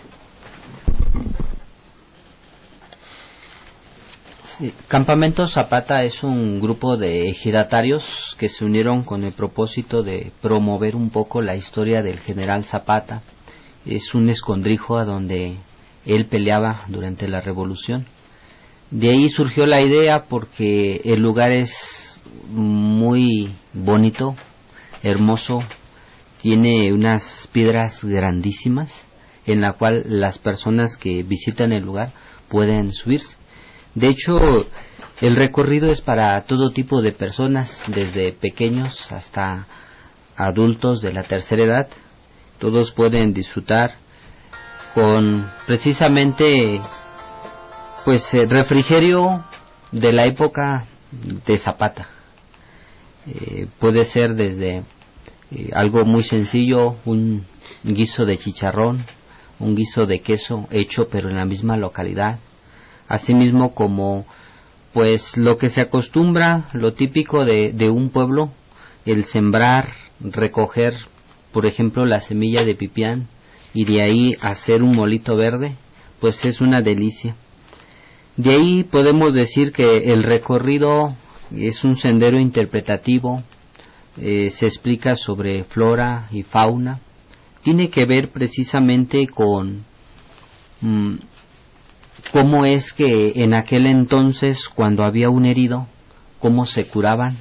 Sí, Campamento Zapata es un grupo de ejidatarios que se unieron con el propósito de promover un poco la historia del general Zapata. Es un escondrijo a donde él peleaba durante la revolución. De ahí surgió la idea porque el lugar es muy bonito, hermoso, tiene unas piedras grandísimas en la cual las personas que visitan el lugar pueden subirse. De hecho, el recorrido es para todo tipo de personas, desde pequeños hasta adultos de la tercera edad. Todos pueden disfrutar con precisamente pues refrigerio de la época de Zapata. Puede ser desde algo muy sencillo, un guiso de chicharrón, un guiso de queso hecho pero en la misma localidad. Asimismo como pues lo que se acostumbra, lo típico de un pueblo, el sembrar, recoger, por ejemplo, la semilla de pipián y de ahí hacer un molito verde, pues es una delicia. De ahí podemos decir que el recorrido es un sendero interpretativo se explica sobre flora y fauna. Tiene que ver precisamente con cómo es que en aquel entonces, cuando había un herido, cómo se curaban.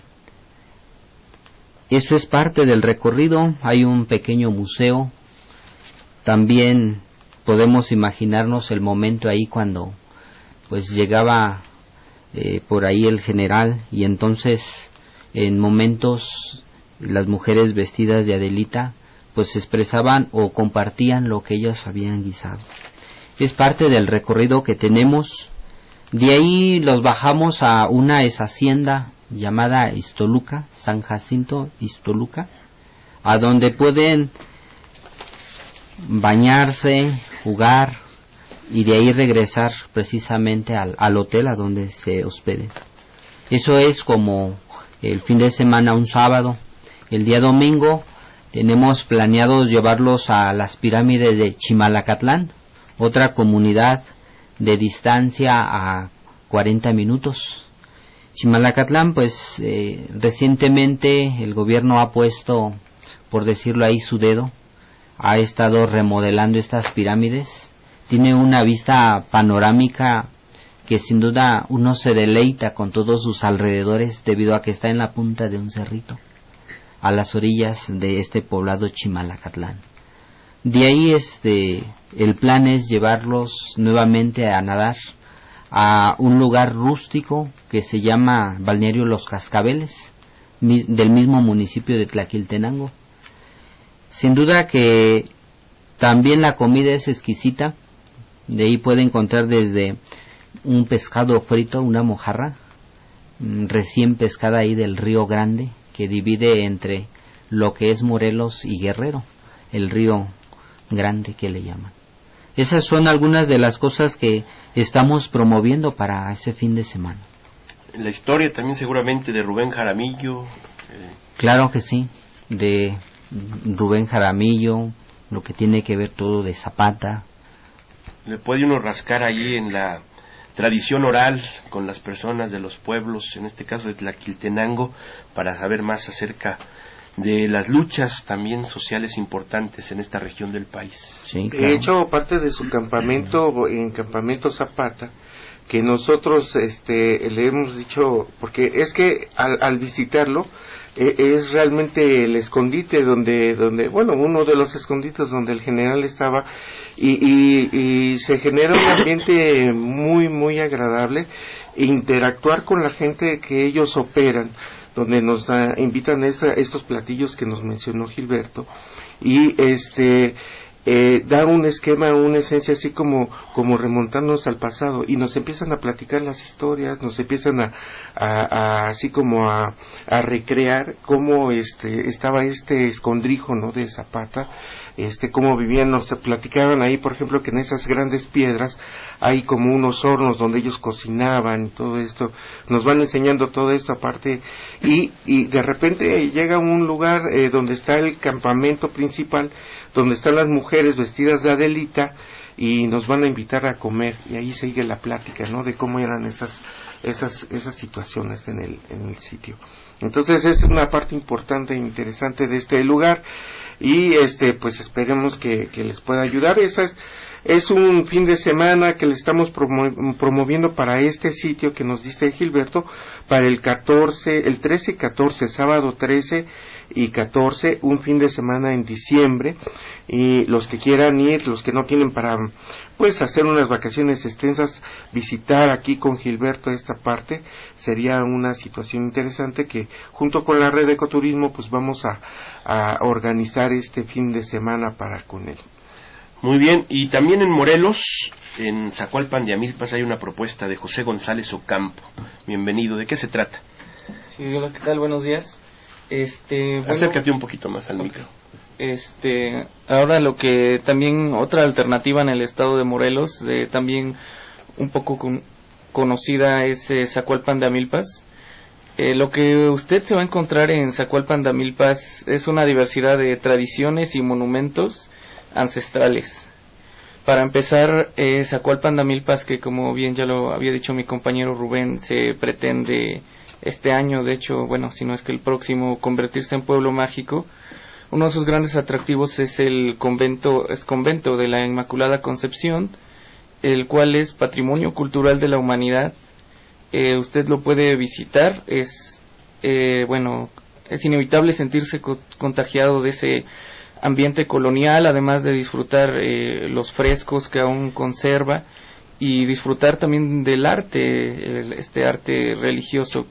Eso es parte del recorrido. Hay un pequeño museo. También podemos imaginarnos el momento ahí cuando pues llegaba por ahí el general, y entonces en momentos las mujeres vestidas de Adelita pues expresaban o compartían lo que ellas habían guisado. Es parte del recorrido que tenemos. De ahí los bajamos a una hacienda llamada Ixtoluca, San Jacinto Ixtoluca, a donde pueden bañarse, jugar, y de ahí regresar precisamente al hotel a donde se hospeden. Eso es como el fin de semana, un sábado. El día domingo tenemos planeados llevarlos a las pirámides de Chimalacatlán, otra comunidad de distancia a 40 minutos. Chimalacatlán, pues recientemente el gobierno ha puesto, por decirlo ahí, su dedo. Ha estado remodelando estas pirámides. Tiene una vista panorámica que sin duda uno se deleita con todos sus alrededores, debido a que está en la punta de un cerrito, a las orillas de este poblado Chimalacatlán. De ahí el plan es llevarlos nuevamente a nadar a un lugar rústico que se llama Balneario Los Cascabeles, del mismo municipio de Tlaquiltenango. Sin duda que también la comida es exquisita. De ahí puede encontrar desde un pescado frito, una mojarra recién pescada ahí del Río Grande, que divide entre lo que es Morelos y Guerrero, el Río Grande que le llaman. Esas son algunas de las cosas que estamos promoviendo para ese fin de semana. La historia también seguramente de Rubén Jaramillo. Claro que sí, de Rubén Jaramillo, lo que tiene que ver todo de Zapata. Le puede uno rascar ahí en la tradición oral con las personas de los pueblos, en este caso de Tlaquiltenango, para saber más acerca de las luchas también sociales importantes en esta región del país. Sí, claro. De hecho, parte de su campamento, en Campamento Zapata, que nosotros le hemos dicho, porque es que al visitarlo, es realmente el escondite donde uno de los escondites donde el general estaba, y se genera un ambiente muy muy agradable, interactuar con la gente que ellos operan, donde nos invitan estos platillos que nos mencionó Gilberto, y dar un esquema, una esencia así como remontarnos al pasado, y nos empiezan a platicar las historias, nos empiezan así como a recrear cómo estaba este escondrijo, ¿no?, de Zapata, cómo vivían. Nos platicaban ahí, por ejemplo, que en esas grandes piedras hay como unos hornos donde ellos cocinaban y todo esto. Nos van enseñando toda esta parte, y de repente llega a un lugar donde está el campamento principal, donde están las mujeres vestidas de Adelita, y nos van a invitar a comer, y ahí sigue la plática, ¿no?, de cómo eran esas situaciones en el sitio. Entonces es una parte importante e interesante de este lugar, y pues esperemos que les pueda ayudar. Es un fin de semana que le estamos promoviendo para este sitio que nos dice Gilberto, para el 13 y 14, sábado 13 y 14, un fin de semana en diciembre, y los que quieran ir, los que no quieren, para pues hacer unas vacaciones extensas, visitar aquí con Gilberto esta parte, sería una situación interesante que junto con la red de ecoturismo pues vamos a organizar este fin de semana para con él. Muy bien, y también en Morelos, en Zacualpan de Amilpas, hay una propuesta de José González Ocampo. Bienvenido, ¿de qué se trata? Sí, hola, ¿qué tal? Buenos días. Acércate un poquito más al micro. Ahora lo que también, otra alternativa en el estado de Morelos, también un poco conocida, es Zacualpan de Amilpas. Lo que usted se va a encontrar en Zacualpan de Amilpas es una diversidad de tradiciones y monumentos ancestrales. Para empezar, Zacualpan de Amilpas, que como bien ya lo había dicho mi compañero Rubén, se pretende este año, de hecho, bueno, si no es que el próximo, convertirse en pueblo mágico. Uno de sus grandes atractivos es el convento de la Inmaculada Concepción, el cual es Patrimonio Cultural de la Humanidad. Usted lo puede visitar. Es inevitable sentirse contagiado de ese ambiente colonial, además de disfrutar los frescos que aún conserva y disfrutar también del arte, este arte religioso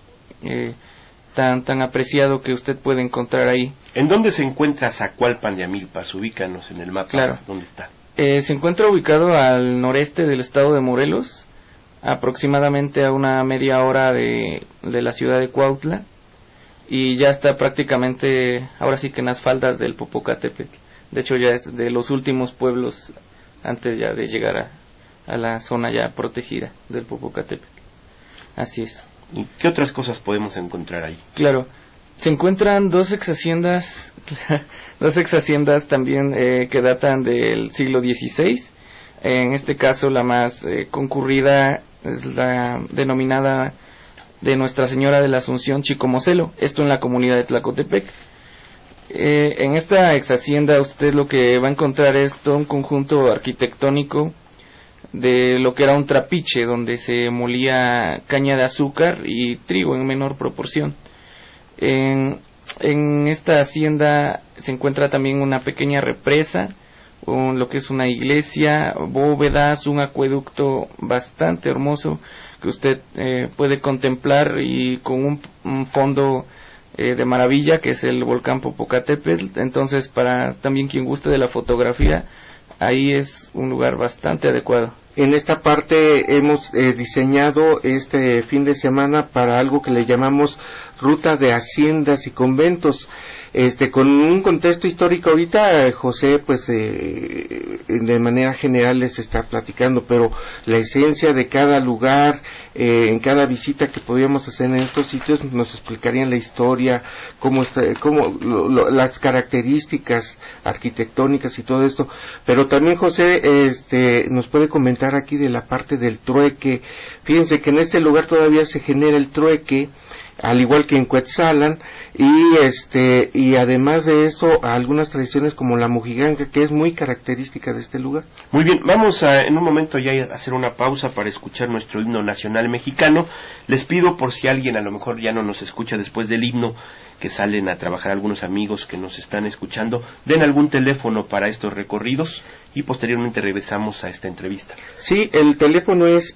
tan apreciado que usted puede encontrar ahí. ¿En dónde se encuentra Zacualpan de Amilpas? Ubícanos en el mapa. Claro. ¿Dónde está? Se encuentra ubicado al noreste del estado de Morelos, aproximadamente a una media hora de la ciudad de Cuautla, y ya está prácticamente, ahora sí que en las faldas del Popocatépetl. De hecho, ya es de los últimos pueblos antes ya de llegar a la zona ya protegida del Popocatépetl. Así es. ¿Y qué otras cosas podemos encontrar ahí? Claro, se encuentran dos ex haciendas también que datan del siglo XVI. En este caso la más concurrida es la denominada de Nuestra Señora de la Asunción Chicomocelo, esto en la comunidad de Tlacotepec. En esta ex hacienda usted lo que va a encontrar es todo un conjunto arquitectónico de lo que era un trapiche, donde se molía caña de azúcar y trigo en menor proporción. En esta hacienda se encuentra también una pequeña represa, lo que es una iglesia, bóvedas, un acueducto bastante hermoso que usted puede contemplar, y con un fondo de maravilla que es el volcán Popocatépetl. Entonces, para también quien guste de la fotografía, ahí es un lugar bastante adecuado. En esta parte hemos diseñado este fin de semana para algo que le llamamos Ruta de Haciendas y Conventos, con un contexto histórico. Ahorita José pues de manera general les está platicando, pero la esencia de cada lugar, en cada visita que podíamos hacer en estos sitios, nos explicarían la historia, las características arquitectónicas y todo esto. Pero también José nos puede comentar aquí de la parte del trueque. Fíjense que en este lugar todavía se genera el trueque, al igual que en Cuetzalan, y además de esto algunas tradiciones como la mojiganga, que es muy característica de este lugar. Muy bien, vamos en un momento ya a hacer una pausa para escuchar nuestro himno nacional mexicano. Les pido, por si alguien a lo mejor ya no nos escucha después del himno, que salen a trabajar algunos amigos que nos están escuchando, den algún teléfono para estos recorridos y posteriormente regresamos a esta entrevista. Sí, el teléfono es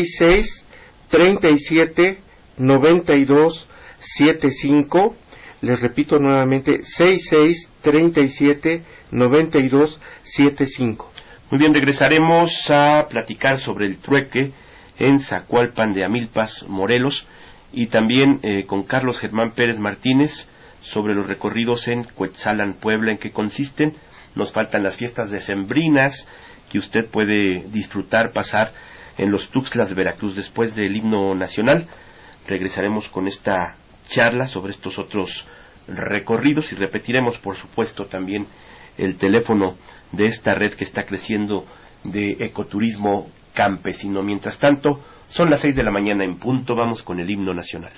66-37-92-75. Les repito nuevamente, 66-37-92-75. Muy bien, regresaremos a platicar sobre el trueque en Zacualpan de Amilpas, Morelos, y también con Carlos Germán Pérez Martínez sobre los recorridos en Cuetzalan, Puebla, en qué consisten. Nos faltan las fiestas decembrinas que usted puede disfrutar, pasar en los Tuxtlas, Veracruz. Después del himno nacional regresaremos con esta charla sobre estos otros recorridos y repetiremos, por supuesto, también el teléfono de esta red que está creciendo de ecoturismo campesino. Mientras tanto, son las 6 de la mañana en punto. Vamos con el himno nacional.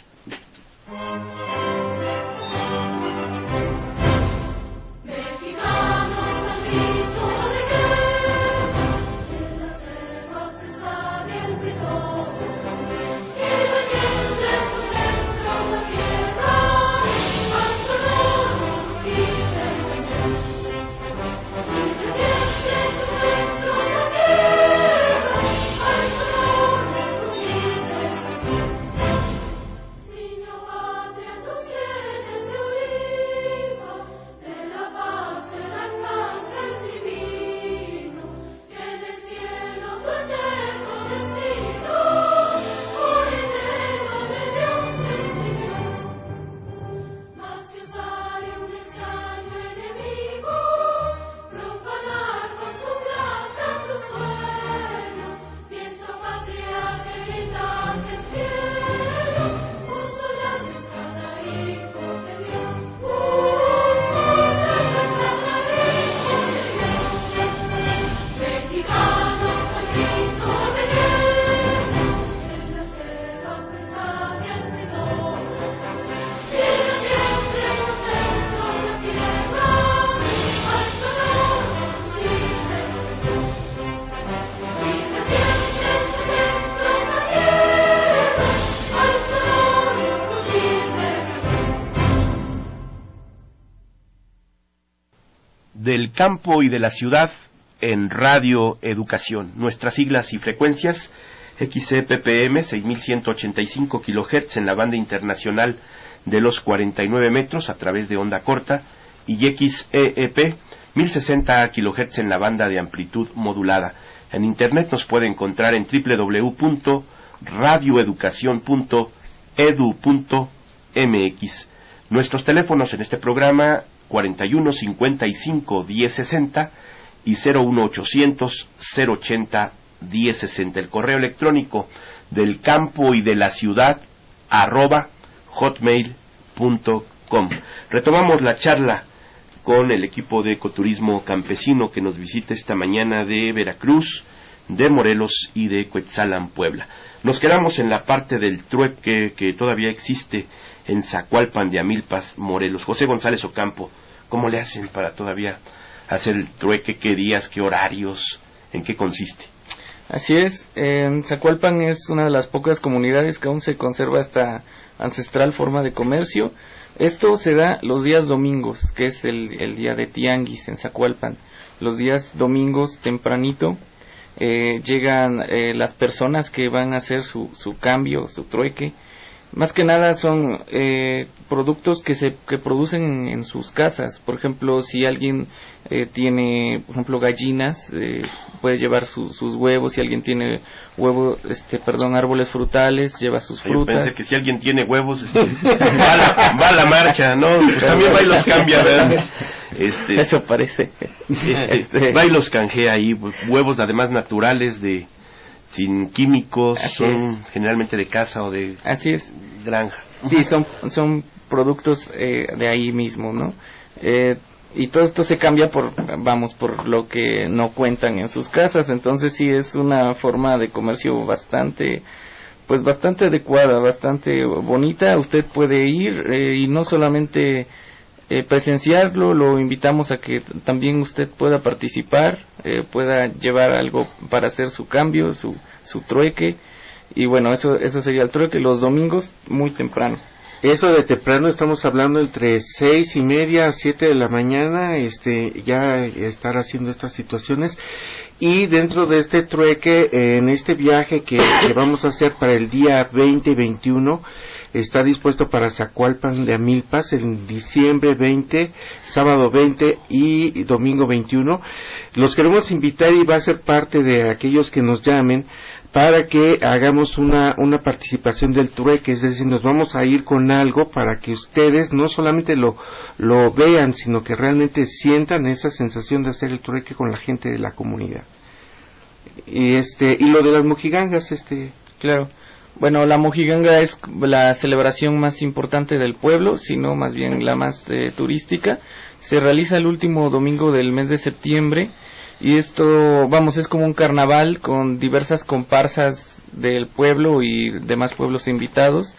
del campo y de la ciudad en Radio Educación. Nuestras siglas y frecuencias: XCPPM 6185 kHz en la banda internacional de los 49 metros a través de onda corta, y XEEP 1060 kHz en la banda de amplitud modulada. En internet nos puede encontrar en www.radioeducacion.edu.mx. Nuestros teléfonos en este programa: 41 55 1060 y 01800 080 1060. El correo electrónico del campo y de la ciudad @hotmail.com. Retomamos la charla con el equipo de ecoturismo campesino que nos visita esta mañana de Veracruz, de Morelos y de Cuetzalan, Puebla. Nos quedamos en la parte del trueque que todavía existe en Zacualpan de Amilpas, Morelos. José González Ocampo, ¿cómo le hacen para todavía hacer el trueque? ¿Qué días, qué horarios, en qué consiste? Así es, en Zacualpan es una de las pocas comunidades que aún se conserva esta ancestral forma de comercio. Esto se da los días domingos, que es el día de tianguis en Zacualpan. Los días domingos tempranito llegan las personas que van a hacer su cambio, su trueque. Más que nada son productos que producen en sus casas. Por ejemplo, si alguien tiene, por ejemplo, gallinas, puede llevar sus huevos. Si alguien tiene árboles frutales, lleva sus frutas. Yo pensé que si alguien tiene huevos, va a la marcha, ¿no? Pues también va y los cambia, ¿verdad? Eso parece. Va y los canjea ahí, pues, huevos además naturales, sin químicos. Así son es. Generalmente de casa o de granja. Sí, son productos de ahí mismo, ¿no? Y todo esto se cambia por lo que no cuentan en sus casas. Entonces sí es una forma de comercio bastante adecuada, bastante bonita. Usted puede ir y no solamente presenciarlo, lo invitamos a que también usted pueda participar, pueda llevar algo para hacer su cambio, su trueque. Y bueno, eso sería el trueque los domingos muy temprano. Eso de temprano estamos hablando entre 6:30 a 7 de la mañana, ya estar haciendo estas situaciones. Y dentro de este trueque, en este viaje que vamos a hacer para el día 20 y 21, está dispuesto para Zacualpan de Amilpas en diciembre 20, sábado 20 y domingo 21. Los queremos invitar y va a ser parte de aquellos que nos llamen para que hagamos una participación del trueque, es decir, nos vamos a ir con algo para que ustedes no solamente lo vean, sino que realmente sientan esa sensación de hacer el trueque con la gente de la comunidad. Y lo de las mojigangas, Claro. Bueno, la mojiganga es la celebración más importante del pueblo, sino más bien la más turística. Se realiza el último domingo del mes de septiembre. Y esto, es como un carnaval con diversas comparsas del pueblo y demás pueblos invitados,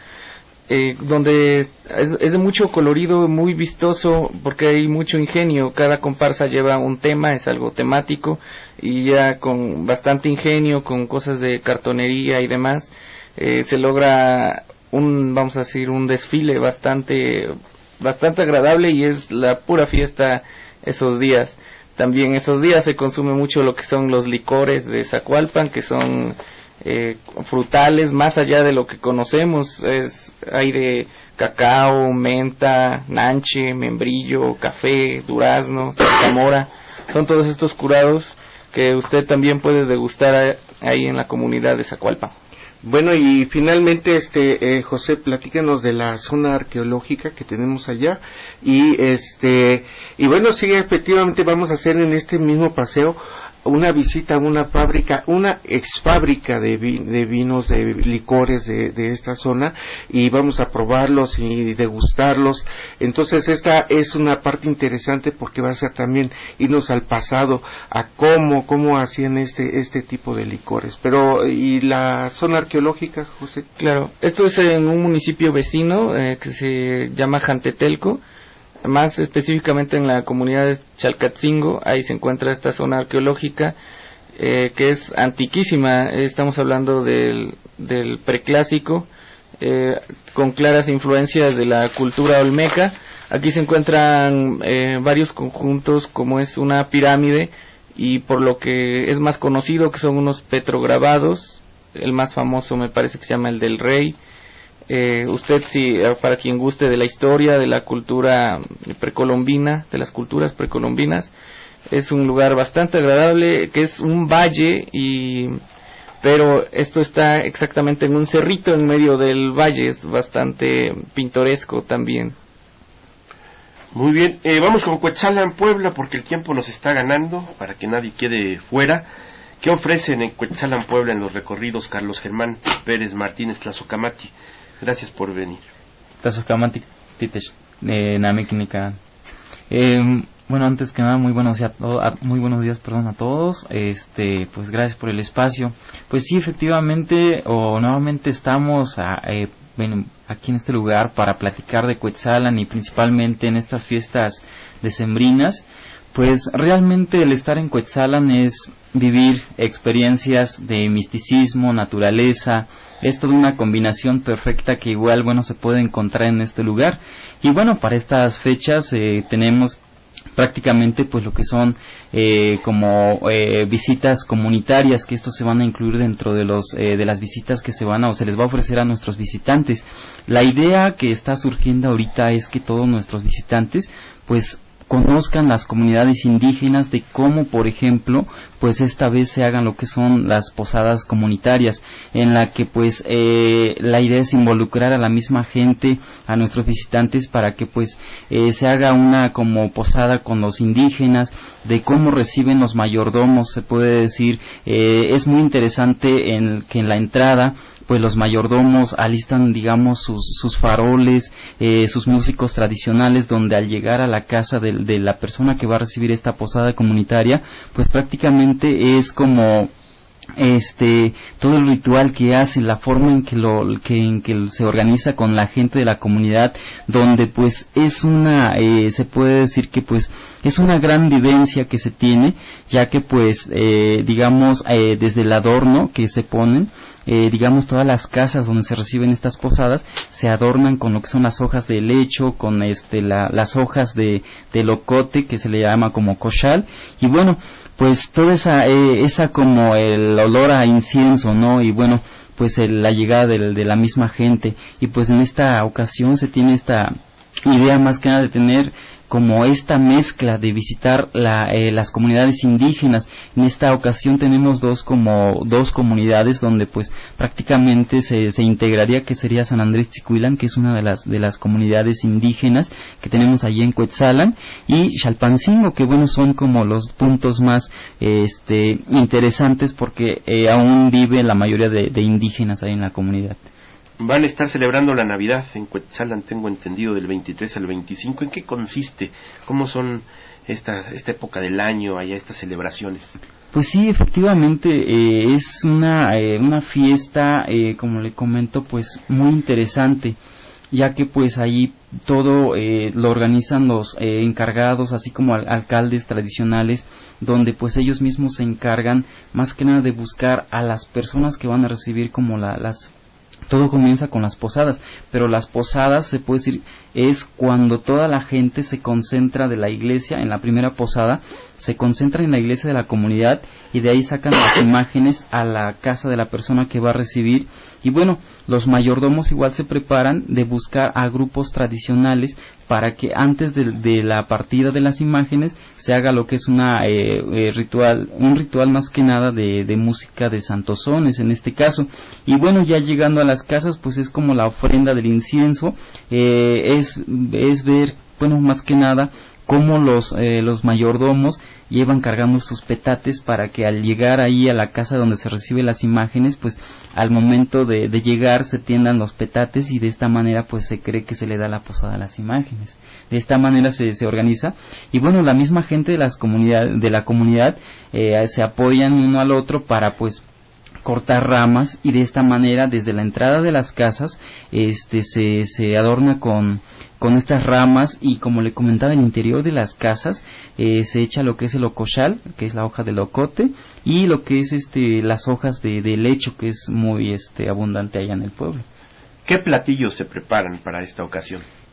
donde es de mucho colorido, muy vistoso, porque hay mucho ingenio. Cada comparsa lleva un tema, es algo temático, y ya con bastante ingenio, con cosas de cartonería y demás, se logra un desfile bastante agradable, y es la pura fiesta esos días. También esos días se consume mucho lo que son los licores de Zacualpan, que son frutales, más allá de lo que conocemos. Hay de cacao, menta, nanche, membrillo, café, durazno, zarzamora. Son todos estos curados que usted también puede degustar ahí en la comunidad de Zacualpan. Bueno, y finalmente, José, platícanos de la zona arqueológica que tenemos allá, y bueno, sí, efectivamente vamos a hacer en este mismo paseo una visita a una fábrica, una exfábrica de vinos, de licores de esta zona, y vamos a probarlos y degustarlos. Entonces esta es una parte interesante porque va a ser también irnos al pasado, a cómo hacían este tipo de licores. Pero, ¿y la zona arqueológica, José? Claro, esto es en un municipio vecino que se llama Jantetelco. Más específicamente en la comunidad de Chalcatzingo, ahí se encuentra esta zona arqueológica que es antiquísima. Estamos hablando del preclásico, con claras influencias de la cultura olmeca. Aquí se encuentran varios conjuntos, como es una pirámide, y por lo que es más conocido, que son unos petrograbados. El más famoso me parece que se llama el del Rey. Usted, si para quien guste de la historia, de la cultura precolombina, de las culturas precolombinas, es un lugar bastante agradable, que es un valle, pero esto está exactamente en un cerrito en medio del valle. Es bastante pintoresco también. Muy bien, vamos con Cuetzalan, Puebla, porque el tiempo nos está ganando, para que nadie quede fuera. ¿Qué ofrecen en Cuetzalan, Puebla, en los recorridos Carlos Germán Pérez Martínez Tlazocamati? Gracias por venir. Tlazocamati titech namiknika. Bueno, antes que nada, muy buenos días a todos. Pues gracias por el espacio. Pues sí, efectivamente, nuevamente estamos aquí en este lugar para platicar de Cuetzalan, y principalmente en estas fiestas decembrinas. Pues realmente el estar en Cuetzalan es vivir experiencias de misticismo, naturaleza. Es toda una combinación perfecta que igual, se puede encontrar en este lugar. Y bueno, para estas fechas tenemos prácticamente pues lo que son visitas comunitarias, que estos se van a incluir dentro de de las visitas que se les va a ofrecer a nuestros visitantes. La idea que está surgiendo ahorita es que todos nuestros visitantes pues conozcan las comunidades indígenas, de cómo, por ejemplo, pues esta vez se hagan lo que son las posadas comunitarias, en la que pues la idea es involucrar a la misma gente, a nuestros visitantes, para que pues se haga una como posada con los indígenas, de cómo reciben los mayordomos. Se puede decir, es muy interesante que en la entrada pues los mayordomos alistan, digamos, sus faroles, sus músicos tradicionales, donde al llegar a la casa de la persona que va a recibir esta posada comunitaria, pues prácticamente es como todo el ritual que hace, la forma en que se organiza con la gente de la comunidad, donde pues es se puede decir que pues es una gran vivencia que se tiene, ya que pues digamos desde el adorno que se ponen, digamos todas las casas donde se reciben estas posadas se adornan con lo que son las hojas de helecho, con las hojas de locote, que se le llama como coxal, y bueno, pues toda esa como el olor a incienso, ¿no? Y bueno, pues la llegada de la misma gente. Y pues en esta ocasión se tiene esta idea más que nada de tener como esta mezcla de visitar las comunidades indígenas. En esta ocasión tenemos dos comunidades donde pues prácticamente se integraría, que sería San Andrés Tzicuilan, que es una de las comunidades indígenas que tenemos allí en Cuetzalan, y Xalpancingo, que bueno, son como los puntos más interesantes, porque aún vive la mayoría de indígenas ahí en la comunidad. Van a estar celebrando la Navidad en Cuetzalan, tengo entendido, del 23 al 25. ¿En qué consiste? ¿Cómo son esta época del año, allá estas celebraciones? Pues sí, efectivamente, es una fiesta, como le comento, pues muy interesante, ya que pues ahí todo lo organizan los encargados, así como alcaldes tradicionales, donde pues ellos mismos se encargan más que nada de buscar a las personas que van a recibir como todo comienza con las posadas, pero las posadas, se puede decir, es cuando toda la gente se concentra de la iglesia. En la primera posada se concentra en la iglesia de la comunidad, y de ahí sacan las imágenes a la casa de la persona que va a recibir. Y bueno, los mayordomos igual se preparan de buscar a grupos tradicionales para que antes de la partida de las imágenes se haga lo que es un ritual más que nada de música de santosones en este caso. Y bueno, ya llegando a las casas, pues es como la ofrenda del incienso, es ver, bueno, más que nada cómo los mayordomos llevan cargando sus petates, para que al llegar ahí a la casa donde se reciben las imágenes, pues al momento de llegar se tiendan los petates, y de esta manera pues se cree que se le da la posada a las imágenes. De esta manera se organiza, y bueno, la misma gente de la comunidad se apoyan uno al otro para pues cortar ramas, y de esta manera desde la entrada de las casas se adorna con estas ramas, y como le comentaba, en el interior de las casas se echa lo que es el ocoxal, que es la hoja de locote, y lo que es las hojas de helecho, que es muy abundante allá en el pueblo. ¿Qué platillos se preparan para esta ocasión?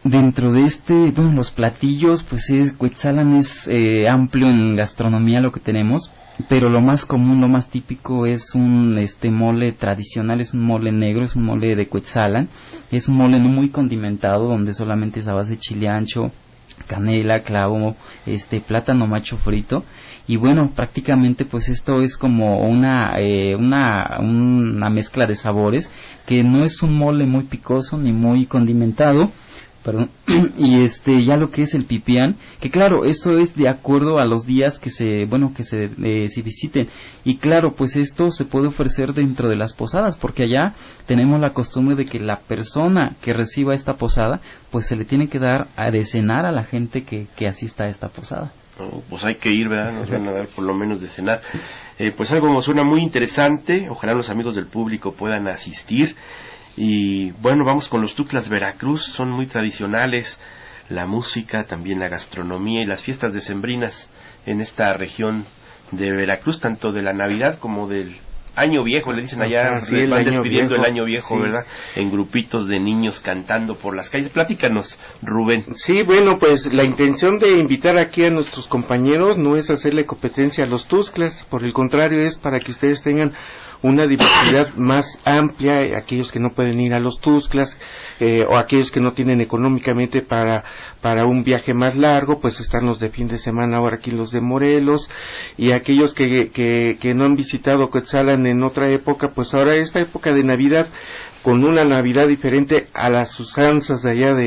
dentro de los platillos, pues Cuetzalan es amplio en gastronomía lo que tenemos, pero lo más común, lo más típico es un mole tradicional, es un mole negro, es un mole de Cuetzalan, es un mole no muy condimentado, donde solamente es a base de chile ancho, canela, clavo, plátano macho frito. Y bueno, prácticamente pues esto es como una mezcla de sabores, que no es un mole muy picoso ni muy condimentado, perdón. Y ya lo que es el pipián, que claro, esto es de acuerdo a los días que se visiten. Y claro, pues esto se puede ofrecer dentro de las posadas, porque allá tenemos la costumbre de que la persona que reciba esta posada, pues se le tiene que dar de cenar a la gente que asista a esta posada. No, pues hay que ir, ¿verdad? Nos van a dar por lo menos de cenar. Pues algo suena muy interesante. Ojalá los amigos del público puedan asistir. Y bueno, vamos con los Tuxtlas Veracruz. Son muy tradicionales la música, también la gastronomía y las fiestas decembrinas en esta región de Veracruz, tanto de la Navidad como del Año Viejo, le dicen allá, sí, van despidiendo viejo, el Año Viejo, sí, ¿verdad? En grupitos de niños cantando por las calles. Platícanos, Rubén. Sí, bueno, pues la intención de invitar aquí a nuestros compañeros no es hacerle competencia a los Tuxtlas, por el contrario, es para que ustedes tengan una diversidad más amplia, aquellos que no pueden ir a los Tuxtlas, o aquellos que no tienen económicamente para un viaje más largo, pues están los de fin de semana ahora aquí los de Morelos, y aquellos que no han visitado Cuetzalan en otra época, pues ahora esta época de Navidad, con una Navidad diferente a las usanzas de allá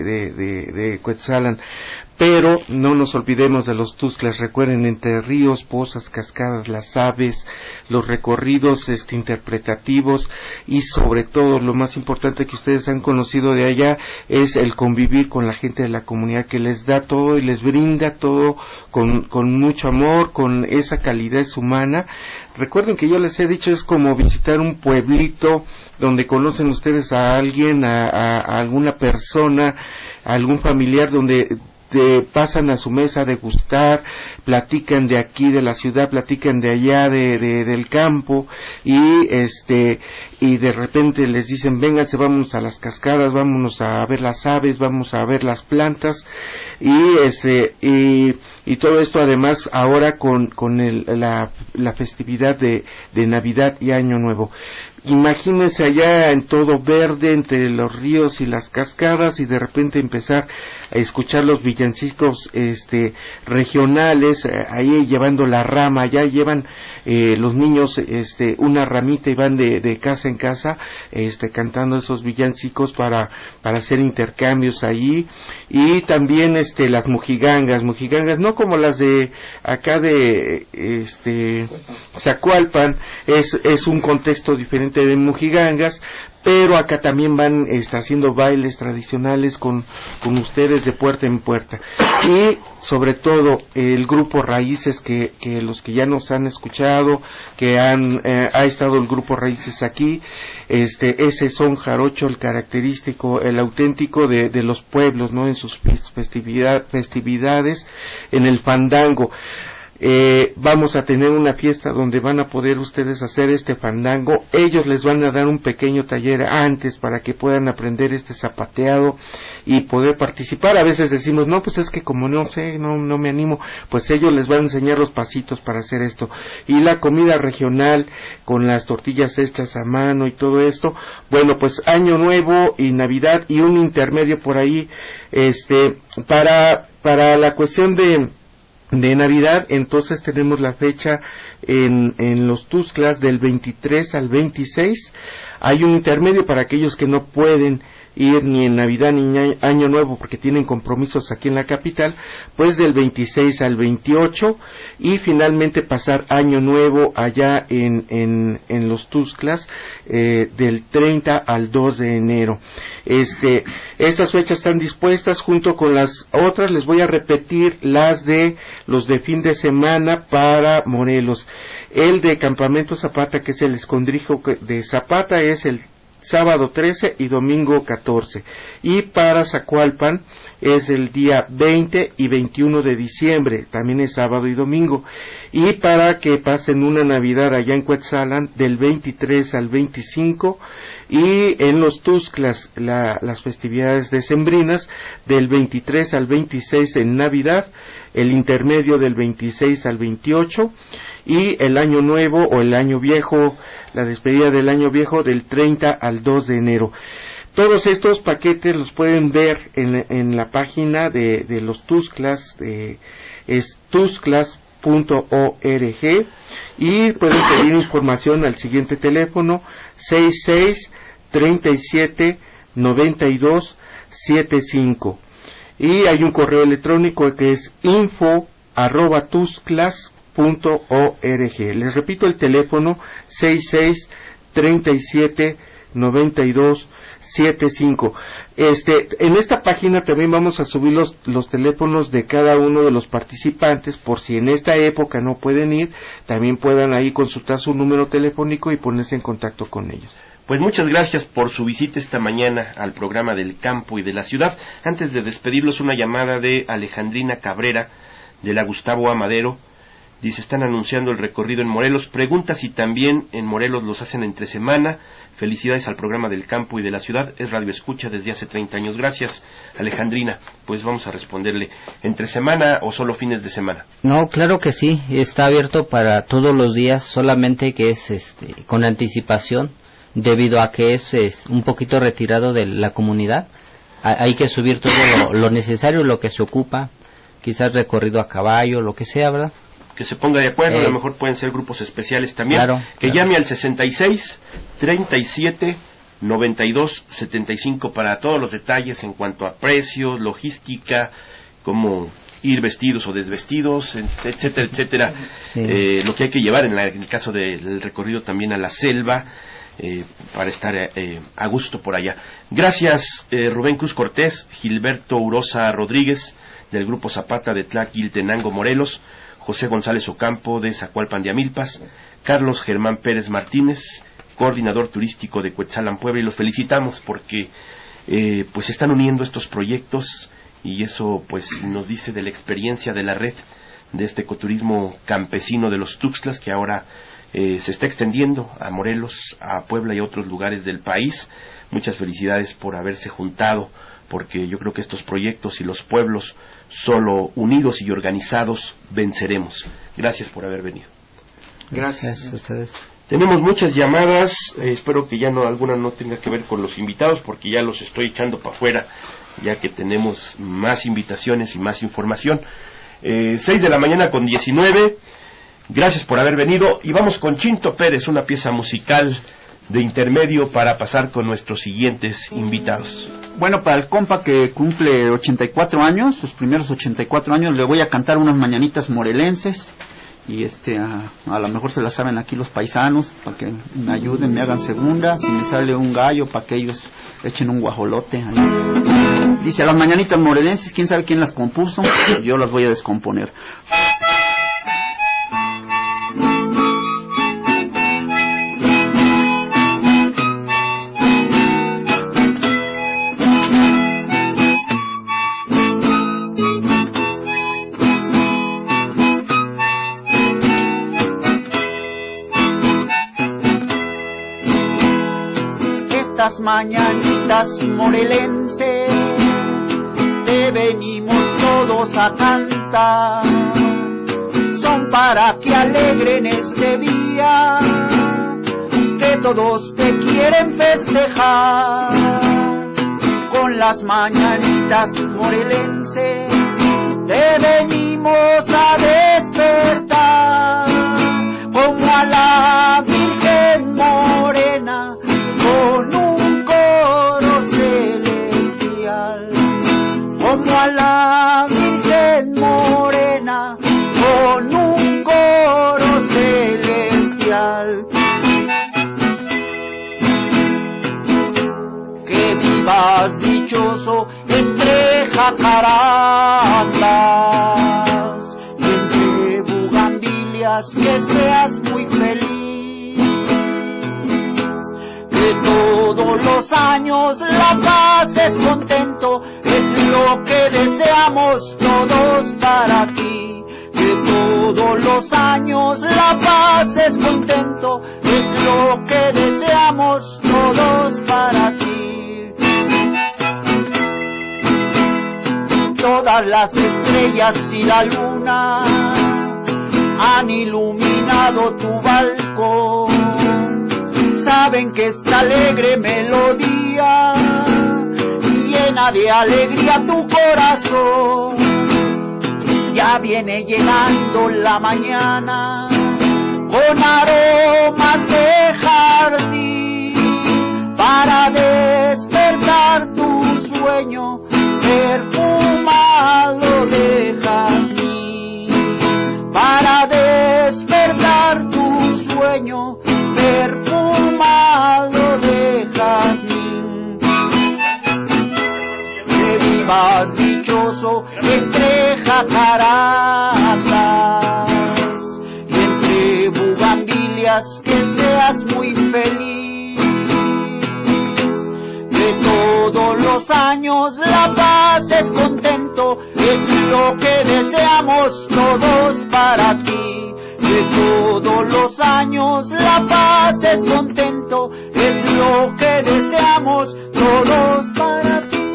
de Cuetzalan. Pero no nos olvidemos de los Tuxtlas, recuerden, entre ríos, pozas, cascadas, las aves, los recorridos interpretativos, y sobre todo lo más importante que ustedes han conocido de allá es el convivir con la gente de la comunidad, que les da todo y les brinda todo con mucho amor, con esa calidez humana. Recuerden que yo les he dicho, es como visitar un pueblito donde conocen ustedes a alguien, a alguna persona, a algún familiar, donde pasan a su mesa a degustar, platican de aquí de la ciudad, platican de allá del campo, y de repente les dicen, vénganse, vámonos a las cascadas, vámonos a ver las aves, vamos a ver las plantas, y todo esto además ahora con la festividad de Navidad y Año Nuevo. Imagínense allá en todo verde, entre los ríos y las cascadas, y de repente empezar a escuchar los villancicos regionales, ahí llevando la rama, allá llevan los niños una ramita y van de casa en casa cantando esos villancicos para hacer intercambios allí. Y también las mojigangas no como las de acá de Zacualpan, es un contexto diferente de mojigangas, pero acá también van haciendo bailes tradicionales con ustedes de puerta en puerta. Y sobre todo el grupo Raíces, que los que ya nos han escuchado, que ha estado el grupo Raíces aquí, ese son jarocho, el característico, el auténtico de los pueblos, ¿no? En sus festividades, en el fandango. Vamos a tener una fiesta donde van a poder ustedes hacer este fandango. Ellos les van a dar un pequeño taller antes para que puedan aprender zapateado y poder participar. A veces decimos, no, pues es que como no sé, no me animo. Pues ellos les van a enseñar los pasitos para hacer esto. Y la comida regional con las tortillas hechas a mano y todo esto. Bueno, pues Año Nuevo y Navidad y un intermedio por ahí, para la cuestión de Navidad. Entonces tenemos la fecha en los Tuxtlas del 23 al 26. Hay un intermedio para aquellos que no pueden ir ni en Navidad ni en Año Nuevo porque tienen compromisos aquí en la capital, pues del 26 al 28, y finalmente pasar Año Nuevo allá en los Tuxtlas del 30 al 2 de enero. Estas fechas están dispuestas junto con las otras. Les voy a repetir los de fin de semana para Morelos. El de Campamento Zapata, que es el escondrijo de Zapata, es el sábado 13 y domingo 14. Y para Zacualpan es el día 20 y 21 de diciembre, también es sábado y domingo. Y para que pasen una Navidad allá en Cuetzalan, del 23 al 25, y en los Tuxtlas las festividades decembrinas del 23 al 26 en Navidad, el intermedio del 26 al 28 y el Año Nuevo o el Año Viejo, la despedida del Año Viejo del 30 al 2 de enero. Todos estos paquetes los pueden ver en la página de los Tuxtlas, es tuxtlas.org, y pueden pedir información al siguiente teléfono 66-37-92-75, y hay un correo electrónico que es info@tuxtlas.org. Les repito el teléfono 66-37-92-75. En esta página también vamos a subir los teléfonos de cada uno de los participantes, por si en esta época no pueden ir, también puedan ahí consultar su número telefónico y ponerse en contacto con ellos. Pues muchas gracias por su visita esta mañana al programa del campo y de la ciudad. Antes de despedirlos, una llamada de Alejandrina Cabrera, de la Gustavo A. Madero. Dice, están anunciando el recorrido en Morelos. Pregunta si también en Morelos los hacen entre semana. Felicidades al programa del campo y de la ciudad. Es radio escucha desde hace 30 años. Gracias, Alejandrina. Pues vamos a responderle, ¿entre semana o solo fines de semana? No, claro que sí. Está abierto para todos los días, solamente que es con anticipación, debido a que es un poquito retirado de la comunidad. Hay que subir todo lo necesario, lo que se ocupa, quizás recorrido a caballo, lo que sea, ¿verdad? Que se ponga de acuerdo, a lo mejor pueden ser grupos especiales también. Claro, que llame al 66-37-92-75 para todos los detalles en cuanto a precios, logística, cómo ir vestidos o desvestidos, etcétera, etcétera. Sí. Lo que hay que llevar en el caso del recorrido también a la selva, para estar a gusto por allá. Gracias, Rubén Cruz Cortés, Gilberto Urosa Rodríguez, del Grupo Zapata de Tlaquiltenango, Morelos, José González Ocampo de Zacualpan de Amilpas, Carlos Germán Pérez Martínez, coordinador turístico de Cuetzalan, Puebla, y los felicitamos porque pues están uniendo estos proyectos, y eso pues nos dice de la experiencia de la red de este ecoturismo campesino de los Tuxtlas, que ahora se está extendiendo a Morelos, a Puebla y a otros lugares del país. Muchas felicidades por haberse juntado, porque yo creo que estos proyectos y los pueblos, solo unidos y organizados, venceremos. Gracias por haber venido. Gracias a ustedes. Tenemos muchas llamadas, espero que ya alguna no tenga que ver con los invitados, porque ya los estoy echando para afuera, ya que tenemos más invitaciones y más información. 6 de la mañana con 19, gracias por haber venido, y vamos con Chinto Pérez, una pieza musical de intermedio para pasar con nuestros siguientes invitados. Bueno, para el compa que cumple 84 años, sus primeros 84 años, le voy a cantar unas mañanitas morelenses, y a lo mejor se las saben aquí los paisanos, para que me ayuden, me hagan segunda, si me sale un gallo, para que ellos echen un guajolote ahí. Dice, a las mañanitas morelenses, quién sabe quién las compuso, yo las voy a descomponer. Mañanitas morelenses te venimos todos a cantar, son para que alegren este día que todos te quieren festejar. Con las mañanitas morelenses te venimos a despertar, como a la Virgen Morena con un coro celestial, como a la Virgen Morena con un coro celestial. Que vivas dichoso entre jacarandas y entre bugambilias, que seas muy feliz. Todos los años la pases contento, es lo que deseamos todos para ti. Que todos los años la paz es contento, es lo que deseamos todos para ti. Todas las estrellas y la luna han iluminado tu balcón, saben que esta alegre melodía llena de alegría tu corazón. Ya viene llegando la mañana con aromas de jardín para despertar tu sueño perfumado de jazmín, para despertar tu sueño perfumado de jazmín. Que vivas dichoso entre jacaratas y entre bugambilias, que seas muy feliz. De todos los años la paz es contento, es lo que deseamos todos para ti. De todos los años la paz es contento, es lo que deseamos todos para ti.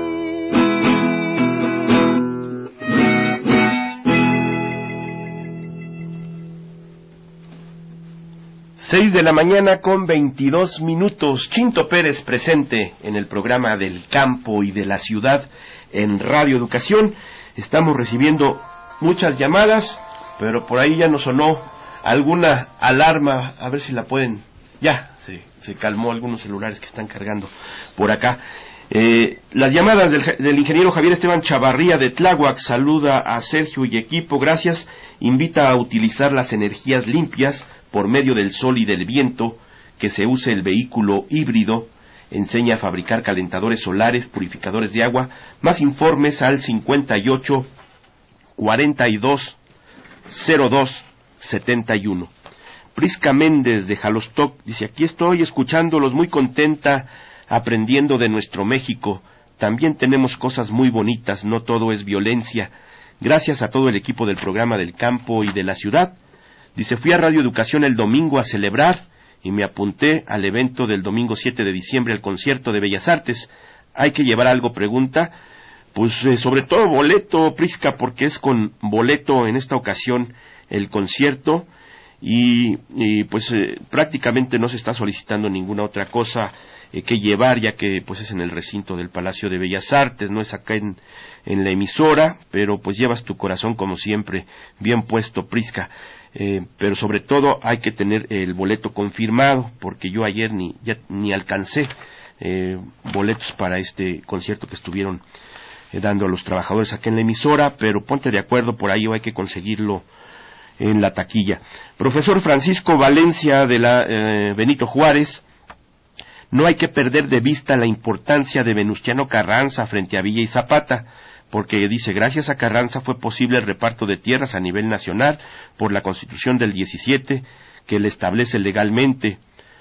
6 de la mañana con 22 minutos. Chinto Pérez presente en el programa del campo y de la ciudad en Radio Educación. Estamos recibiendo muchas llamadas, pero por ahí ya nos sonó alguna alarma. A ver si la pueden... Ya, se calmó algunos celulares que están cargando por acá. Las llamadas del ingeniero Javier Esteban Chavarría de Tláhuac. Saluda a Sergio y equipo, gracias. Invita a utilizar las energías limpias por medio del sol y del viento, que se use el vehículo híbrido. Enseña a fabricar calentadores solares, purificadores de agua. Más informes al 58 42 02 71. Prisca Méndez de Jalostoc dice: aquí estoy escuchándolos, muy contenta, aprendiendo de nuestro México. También tenemos cosas muy bonitas, no todo es violencia. Gracias a todo el equipo del programa del campo y de la ciudad. Dice: fui a Radio Educación el domingo a celebrar y me apunté al evento del domingo 7 de diciembre, al concierto de Bellas Artes. ¿Hay que llevar algo? Pregunta. Pues sobre todo boleto, Prisca, porque es con boleto en esta ocasión el concierto y pues prácticamente no se está solicitando ninguna otra cosa que llevar, ya que pues es en el recinto del Palacio de Bellas Artes, no es acá en la emisora, pero pues llevas tu corazón como siempre bien puesto, Prisca. Pero sobre todo hay que tener el boleto confirmado, porque yo ayer ni alcancé boletos para este concierto que estuvieron dando a los trabajadores aquí en la emisora, pero ponte de acuerdo por ahí o hay que conseguirlo en la taquilla. Profesor Francisco Valencia de la Benito Juárez: no hay que perder de vista la importancia de Venustiano Carranza frente a Villa y Zapata, porque dice, gracias a Carranza fue posible el reparto de tierras a nivel nacional por la Constitución del 17, que le establece legalmente,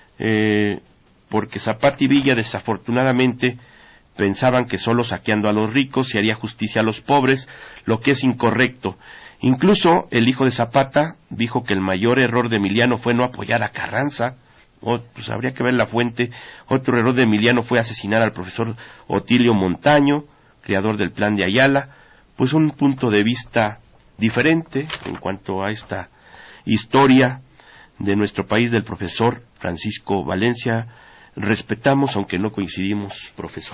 porque Zapata y Villa desafortunadamente pensaban que solo saqueando a los ricos se haría justicia a los pobres, lo que es incorrecto. Incluso el hijo de Zapata dijo que el mayor error de Emiliano fue no apoyar a Carranza. Pues habría que ver la fuente. Otro error de Emiliano fue asesinar al profesor Otilio Montaño, creador del Plan de Ayala. Pues un punto de vista diferente en cuanto a esta historia de nuestro país del profesor Francisco Valencia. Respetamos, aunque no coincidimos, profesor.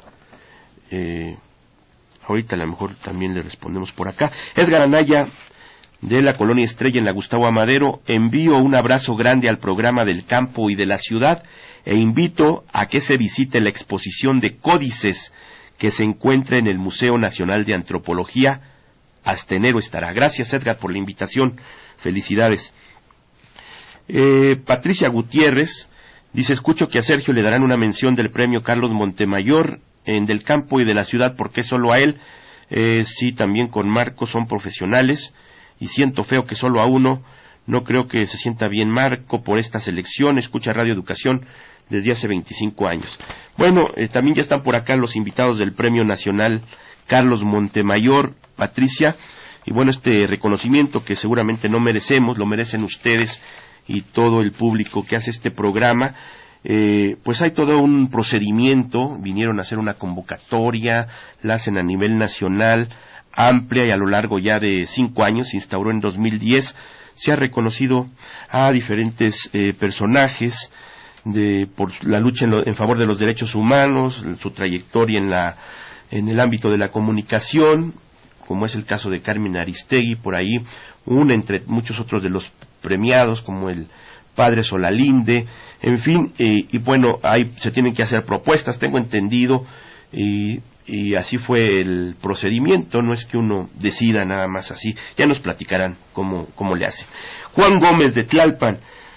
Ahorita a lo mejor también le respondemos por acá. Edgar Anaya, de la Colonia Estrella en la Gustavo Amadero: envío un abrazo grande al programa del campo y de la ciudad e invito a que se visite la exposición de códices que se encuentra en el Museo Nacional de Antropología. Hasta enero estará. Gracias, Edgar, por la invitación. Felicidades. Patricia Gutiérrez dice: escucho que a Sergio le darán una mención del premio Carlos Montemayor en del campo y de la ciudad. ¿Por qué solo a él? Sí, también con Marco, son profesionales y siento feo que solo a uno. No creo que se sienta bien Marco por esta selección. Escucha Radio Educación desde hace 25 años. Bueno, también ya están por acá los invitados del Premio Nacional Carlos Montemayor. Patricia, Y bueno, este reconocimiento que seguramente no merecemos, lo merecen ustedes y todo el público que hace este programa. Pues hay todo un procedimiento, vinieron a hacer una convocatoria, la hacen a nivel nacional, amplia, y a lo largo ya de 5 años, se instauró en 2010, se ha reconocido a diferentes personajes por la lucha en favor de los derechos humanos, su trayectoria en el ámbito de la comunicación, como es el caso de Carmen Aristegui, por ahí, entre muchos otros de los premiados, como el padre Solalinde, en fin, y bueno, ahí se tienen que hacer propuestas, tengo entendido, y así fue el procedimiento, no es que uno decida nada más así, ya nos platicarán cómo le hacen. Juan Gómez de Tlalpan,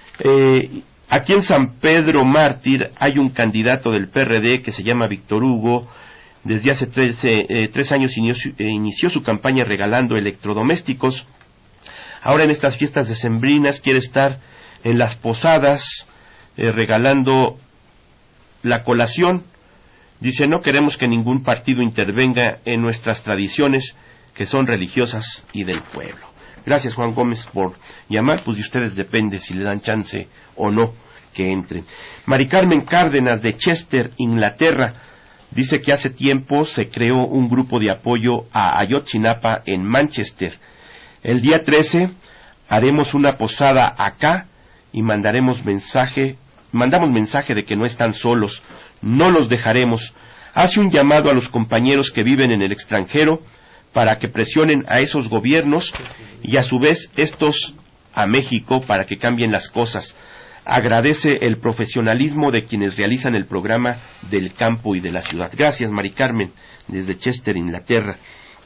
aquí en San Pedro Mártir hay un candidato del PRD que se llama Víctor Hugo. Desde hace 3 años inició su campaña regalando electrodomésticos. Ahora en estas fiestas decembrinas quiere estar en las posadas regalando la colación. Dice, no queremos que ningún partido intervenga en nuestras tradiciones que son religiosas y del pueblo. Gracias, Juan Gómez, por llamar. Pues de ustedes depende si le dan chance o no que entren. Mari Carmen Cárdenas de Chester, Inglaterra, dice que hace tiempo se creó un grupo de apoyo a Ayotzinapa en Manchester. El día 13 haremos una posada acá y mandamos mensaje de que no están solos, no los dejaremos. Hace un llamado a los compañeros que viven en el extranjero para que presionen a esos gobiernos y a su vez estos a México para que cambien las cosas. Agradece el profesionalismo de quienes realizan el programa del campo y de la ciudad. Gracias, Mari Carmen, desde Chester, Inglaterra.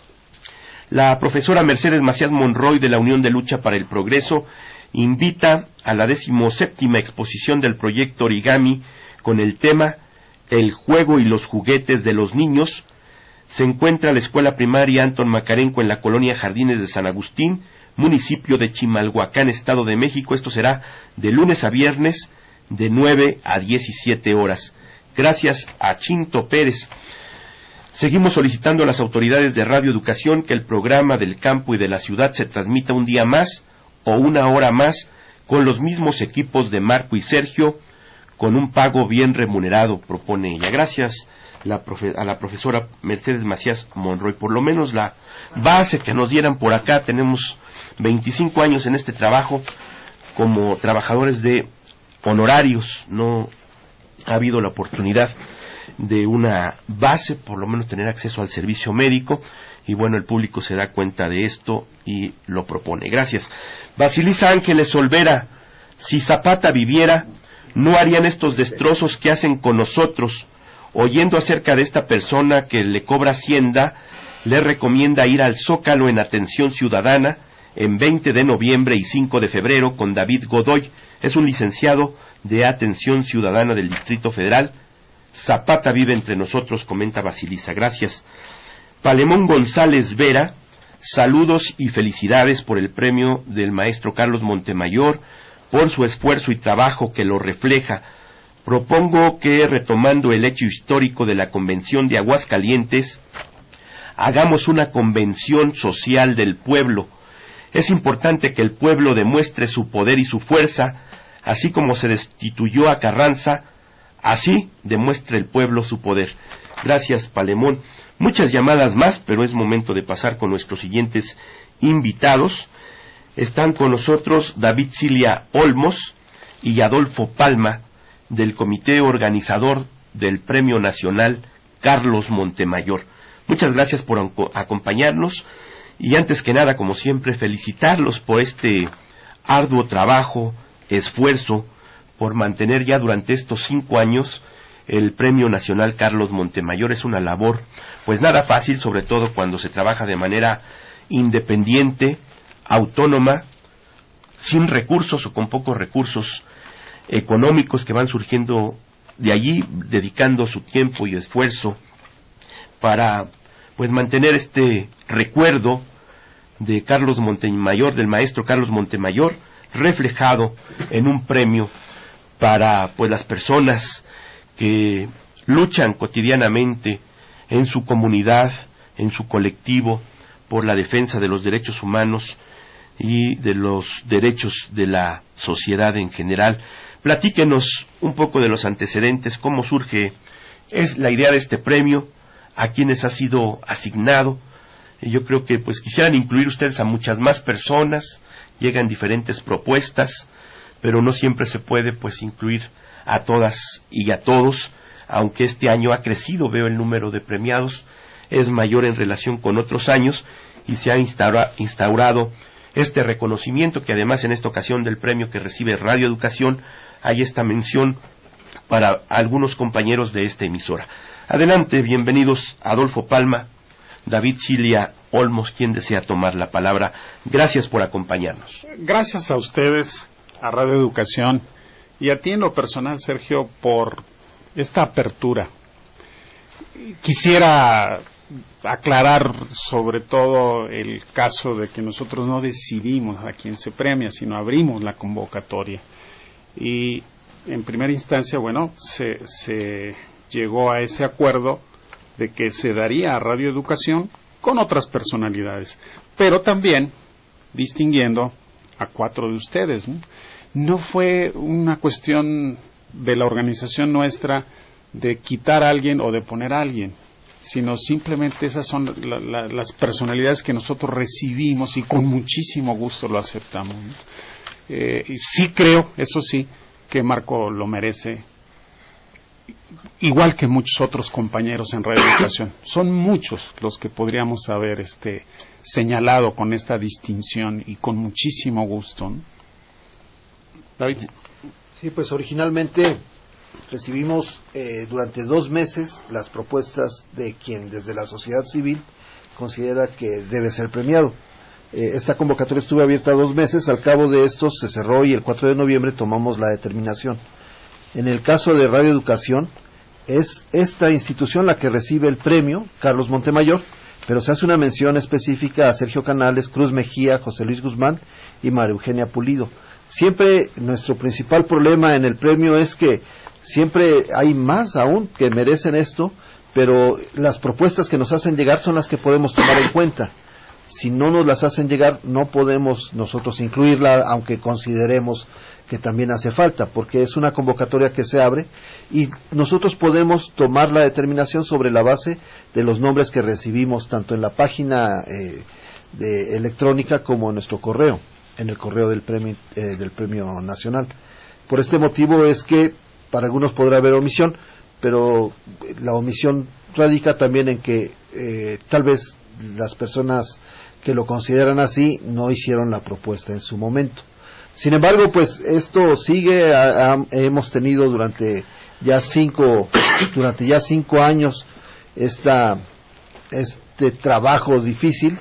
La profesora Mercedes Macías Monroy de la Unión de Lucha para el Progreso invita a la 17ª exposición del proyecto Origami con el tema El juego y los juguetes de los niños. Se encuentra la escuela primaria Antón Macarenco en la colonia Jardines de San Agustín, municipio de Chimalhuacán, Estado de México. Esto será de lunes a viernes de 9 a 17 horas. Gracias a Chinto Pérez. Seguimos solicitando a las autoridades de Radio Educación que el programa del campo y de la ciudad se transmita un día más o una hora más con los mismos equipos de Marco y Sergio, con un pago bien remunerado, propone ella. Gracias a la profesora Mercedes Macías Monroy. Por lo menos la base que nos dieran por acá, tenemos 25 años en este trabajo como trabajadores de honorarios, no ha habido la oportunidad de una base, por lo menos tener acceso al servicio médico, y bueno, el público se da cuenta de esto y lo propone. Gracias. Basilisa Ángeles Olvera, si Zapata viviera, no harían estos destrozos que hacen con nosotros. Oyendo acerca de esta persona que le cobra Hacienda, le recomienda ir al Zócalo en Atención Ciudadana en 20 de noviembre y 5 de febrero con David Godoy. Es un licenciado de Atención Ciudadana del Distrito Federal. Zapata vive entre nosotros, comenta Basilisa. Gracias. Palemón González Vera, saludos y felicidades por el premio del maestro Carlos Montemayor, por su esfuerzo y trabajo que lo refleja. Propongo que, retomando el hecho histórico de la Convención de Aguascalientes, hagamos una convención social del pueblo. Es importante que el pueblo demuestre su poder y su fuerza, así como se destituyó a Carranza, así demuestre el pueblo su poder. Gracias, Palemón. Muchas llamadas más, pero es momento de pasar con nuestros siguientes invitados. Están con nosotros David Cilia Olmos y Adolfo Palma, del comité organizador del Premio Nacional Carlos Montemayor. Muchas gracias por acompañarnos y antes que nada, como siempre, felicitarlos por este arduo trabajo, esfuerzo, por mantener ya durante estos 5 años el Premio Nacional Carlos Montemayor. Es una labor pues nada fácil, sobre todo cuando se trabaja de manera independiente, autónoma, sin recursos o con pocos recursos económicos que van surgiendo de allí, dedicando su tiempo y esfuerzo para pues mantener este recuerdo de Carlos Montemayor, del maestro Carlos Montemayor, reflejado en un premio para pues las personas que luchan cotidianamente en su comunidad, en su colectivo, por la defensa de los derechos humanos y de los derechos de la sociedad en general. Platíquenos un poco de los antecedentes, cómo surge la idea de este premio, a quienes ha sido asignado. Yo creo que pues quisieran incluir ustedes a muchas más personas, llegan diferentes propuestas, pero no siempre se puede pues incluir a todas y a todos, aunque este año ha crecido, veo el número de premiados, es mayor en relación con otros años, y se ha instaurado este reconocimiento, que además en esta ocasión del premio que recibe Radio Educación, hay esta mención para algunos compañeros de esta emisora. Adelante, bienvenidos Adolfo Palma, David Cilia Olmos, quien desea tomar la palabra. Gracias por acompañarnos. Gracias a ustedes, a Radio Educación, y a ti en lo personal, Sergio, por esta apertura. Quisiera aclarar sobre todo el caso de que nosotros no decidimos a quién se premia, sino abrimos la convocatoria. Y en primera instancia, bueno, se llegó a ese acuerdo de que se daría a Radio Educación con otras personalidades, pero también distinguiendo a 4 de ustedes, ¿no? No fue una cuestión de la organización nuestra de quitar a alguien o de poner a alguien, sino simplemente esas son las personalidades que nosotros recibimos y con muchísimo gusto lo aceptamos, ¿no? Y sí creo, eso sí, que Marco lo merece, igual que muchos otros compañeros en Radio Educación. Son muchos los que podríamos haber señalado con esta distinción y con muchísimo gusto, ¿no? David. Sí, pues originalmente recibimos durante 2 meses las propuestas de quien desde la sociedad civil considera que debe ser premiado. Esta convocatoria estuvo abierta 2 meses, al cabo de estos se cerró y el 4 de noviembre tomamos la determinación. En el caso de Radio Educación, es esta institución la que recibe el premio, Carlos Montemayor, pero se hace una mención específica a Sergio Canales, Cruz Mejía, José Luis Guzmán y María Eugenia Pulido. Siempre nuestro principal problema en el premio es que siempre hay más aún que merecen esto, pero las propuestas que nos hacen llegar son las que podemos tomar en cuenta. Si no nos las hacen llegar, no podemos nosotros incluirla, aunque consideremos que también hace falta, porque es una convocatoria que se abre y nosotros podemos tomar la determinación sobre la base de los nombres que recibimos tanto en la página electrónica como en nuestro correo, en el correo del premio nacional. Por este motivo es que para algunos podrá haber omisión, pero la omisión radica también en que tal vez las personas que lo consideran así no hicieron la propuesta en su momento. Sin embargo, pues esto sigue, hemos tenido durante ya 5 años este trabajo difícil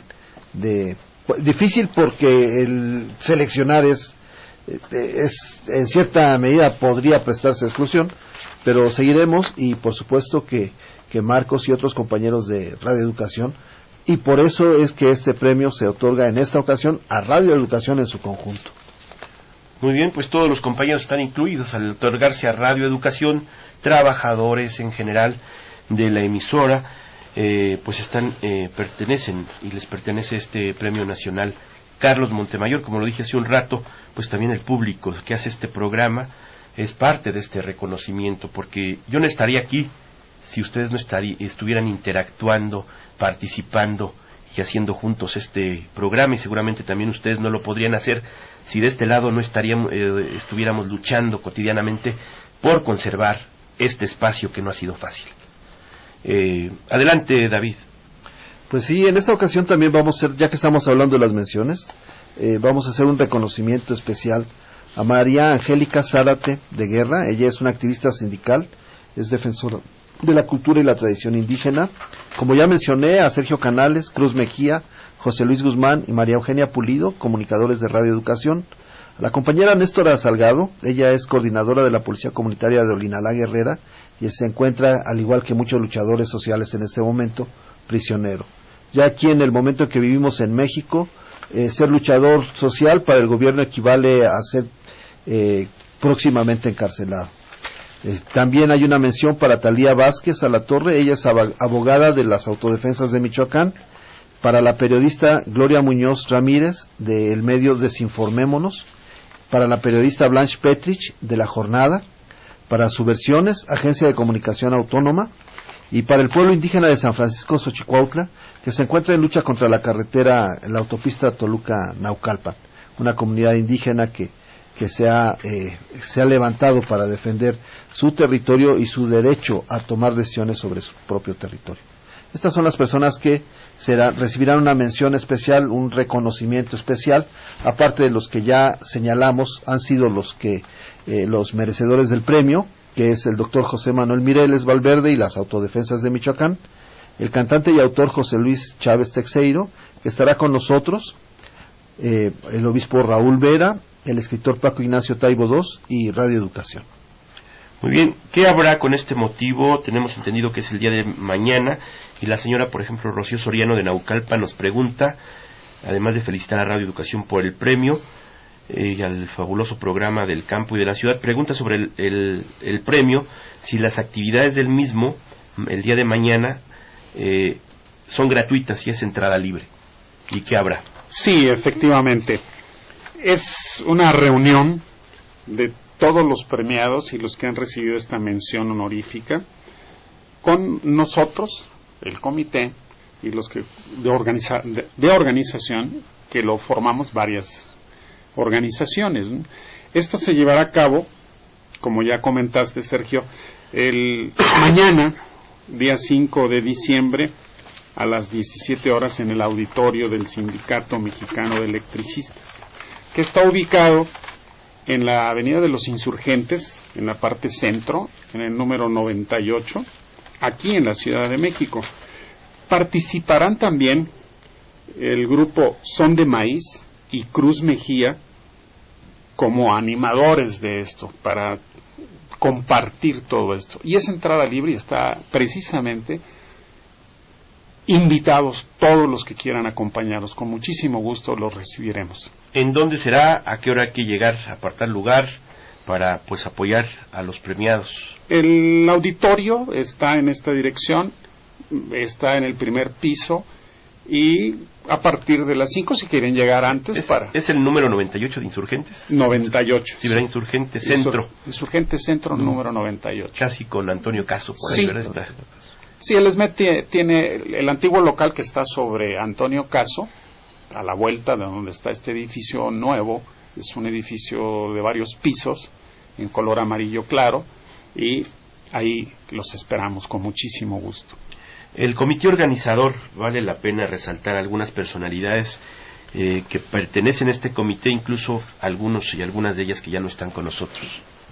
porque el seleccionar es en cierta medida podría prestarse a exclusión, pero seguiremos y por supuesto que Marcos y otros compañeros de Radio Educación, y por eso es que este premio se otorga en esta ocasión a Radio Educación en su conjunto. Muy bien, pues todos los compañeros están incluidos al otorgarse a Radio Educación, trabajadores en general de la emisora, pues pertenecen y les pertenece este premio nacional Carlos Montemayor. Como lo dije hace un rato, pues también el público que hace este programa es parte de este reconocimiento, porque yo no estaría aquí si ustedes no estuvieran interactuando, participando y haciendo juntos este programa, y seguramente también ustedes no lo podrían hacer si de este lado no estuviéramos luchando cotidianamente por conservar este espacio que no ha sido fácil. Adelante, David. Pues sí, en esta ocasión también vamos a hacer, ya que estamos hablando de las menciones, vamos a hacer un reconocimiento especial a María Angélica Zárate de Guerra. Ella es una activista sindical, es defensora de la cultura y la tradición indígena. Como ya mencioné, a Sergio Canales, Cruz Mejía, José Luis Guzmán y María Eugenia Pulido, comunicadores de Radio Educación. A la compañera Néstora Salgado, ella es coordinadora de la Policía Comunitaria de Olinalá Guerrera y se encuentra, al igual que muchos luchadores sociales en este momento, prisionero. Ya aquí en el momento en que vivimos en México, ser luchador social para el gobierno equivale a ser próximamente encarcelado. También hay una mención para Talía Vázquez Alatorre. Ella es abogada de las autodefensas de Michoacán para la periodista Gloria Muñoz Ramírez, del medio Desinformémonos, para la periodista Blanche Petrich, de La Jornada, para Subversiones, Agencia de Comunicación Autónoma, y para el pueblo indígena de San Francisco Xochicuautla, que se encuentra en lucha contra la carretera, la autopista Toluca-Naucalpan, una comunidad indígena que se ha levantado para defender su territorio y su derecho a tomar decisiones sobre su propio territorio. Estas son las personas que recibirán una mención especial, un reconocimiento especial, aparte de los que ya señalamos, han sido los merecedores del premio, que es el doctor José Manuel Mireles Valverde y las Autodefensas de Michoacán, el cantante y autor José Luis Chávez Texeiro, que estará con nosotros, el obispo Raúl Vera, el escritor Paco Ignacio Taibo II y Radio Educación. Muy bien, ¿qué habrá con este motivo? Tenemos entendido que es el día de mañana, y la señora, por ejemplo, Rocío Soriano de Naucalpan nos pregunta, además de felicitar a Radio Educación por el premio, y al fabuloso programa del campo y de la ciudad, pregunta sobre el premio, si las actividades del mismo, el día de mañana, son gratuitas y es entrada libre. ¿Y qué habrá? Sí, efectivamente. Es una reunión de todos los premiados y los que han recibido esta mención honorífica con nosotros, el comité, y los que de organización, que lo formamos varias organizaciones, ¿no? Esto se llevará a cabo, como ya comentaste, Sergio, mañana, día 5 de diciembre, a las 17 horas en el auditorio del Sindicato Mexicano de Electricistas, que está ubicado en la Avenida de los Insurgentes, en la parte centro, en el número 98, aquí en la Ciudad de México. Participarán también el grupo Son de Maíz y Cruz Mejía como animadores de esto, para compartir todo esto. Y es entrada libre y está precisamente invitados todos los que quieran acompañarnos. Con muchísimo gusto los recibiremos. ¿En dónde será? ¿A qué hora hay que llegar a apartar lugar para pues apoyar a los premiados? El auditorio está en esta dirección, está en el primer piso, y a partir de las 5, si quieren llegar antes, ¿Es el número 98 de Insurgentes? 98. Sí, ¿verdad? Insurgente Centro. Insurgente Centro, número 98. Casi con Antonio Caso, por ahí, ¿verdad? Sí, el SMET tiene el antiguo local que está sobre Antonio Caso, a la vuelta de donde está este edificio nuevo. Es un edificio de varios pisos, en color amarillo claro, y ahí los esperamos con muchísimo gusto. El comité organizador, vale la pena resaltar algunas personalidades que pertenecen a este comité, incluso algunos y algunas de ellas que ya no están con nosotros.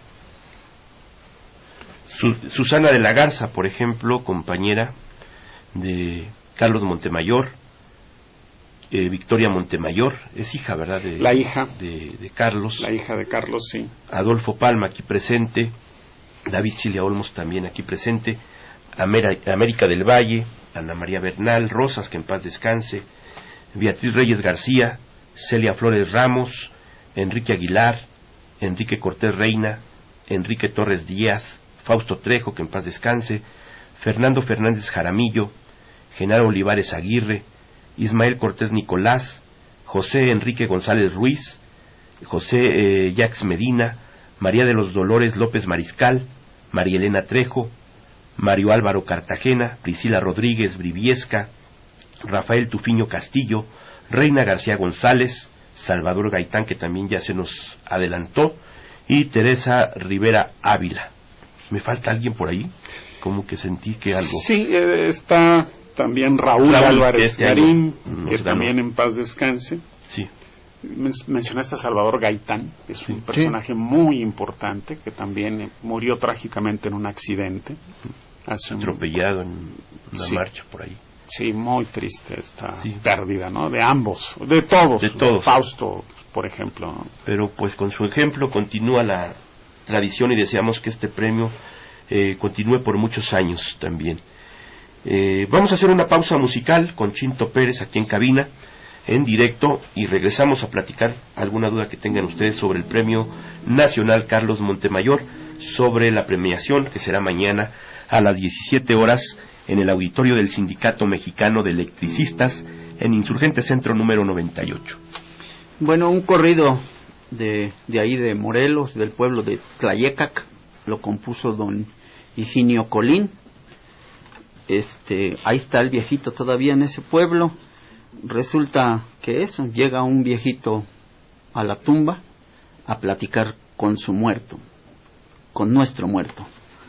Susana de la Garza, por ejemplo, compañera de Carlos Montemayor. Victoria Montemayor, es hija, ¿verdad? La hija de Carlos. La hija de Carlos, sí. Adolfo Palma, aquí presente. David Cilia Olmos, también aquí presente. América del Valle, Ana María Bernal, Rosas, que en paz descanse, Beatriz Reyes García, Celia Flores Ramos, Enrique Aguilar, Enrique Cortés Reina, Enrique Torres Díaz, Fausto Trejo, que en paz descanse, Fernando Fernández Jaramillo, Genaro Olivares Aguirre, Ismael Cortés Nicolás, José Enrique González Ruiz, José Jacques Medina, María de los Dolores López Mariscal, María Elena Trejo, Mario Álvaro Cartagena, Priscila Rodríguez Briviesca, Rafael Tufiño Castillo, Reina García González, Salvador Gaitán, que también ya se nos adelantó, y Teresa Rivera Ávila. ¿Me falta alguien por ahí? Como que sentí que algo... Sí, está también Raúl Álvarez Garín, que también en paz descanse. Sí. Mencionaste a Salvador Gaitán, que es un personaje muy importante, que también murió trágicamente en un accidente. Atropellado en una marcha por ahí. Sí, muy triste esta pérdida, ¿no? De ambos, de todos. Fausto, por ejemplo, ¿no? Pero pues con su ejemplo continúa la tradición y deseamos que este premio continúe por muchos años también. Vamos a hacer una pausa musical con Chinto Pérez aquí en cabina, en directo, y regresamos a platicar alguna duda que tengan ustedes sobre el Premio Nacional Carlos Montemayor, sobre la premiación que será mañana a las 17 horas en el auditorio del Sindicato Mexicano de Electricistas en Insurgente Centro número 98. Bueno, un corrido de ahí de Morelos, del pueblo de Tlayecac, lo compuso don Higinio Colín. Ahí está el viejito todavía en ese pueblo. Resulta que llega un viejito a la tumba a platicar con su muerto, con nuestro muerto.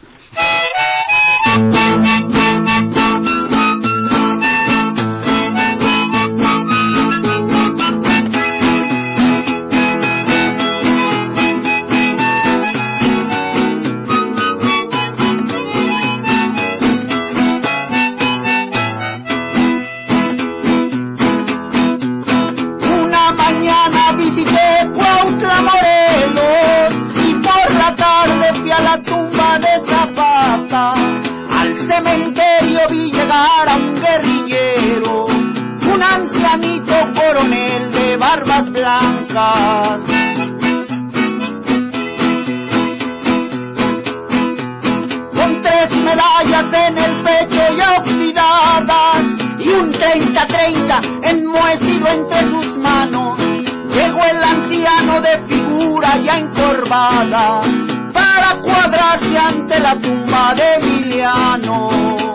Blancas. Con 3 medallas en el pecho ya oxidadas y un 30-30 enmohecido entre sus manos, llegó el anciano de figura ya encorvada para cuadrarse ante la tumba de Emiliano.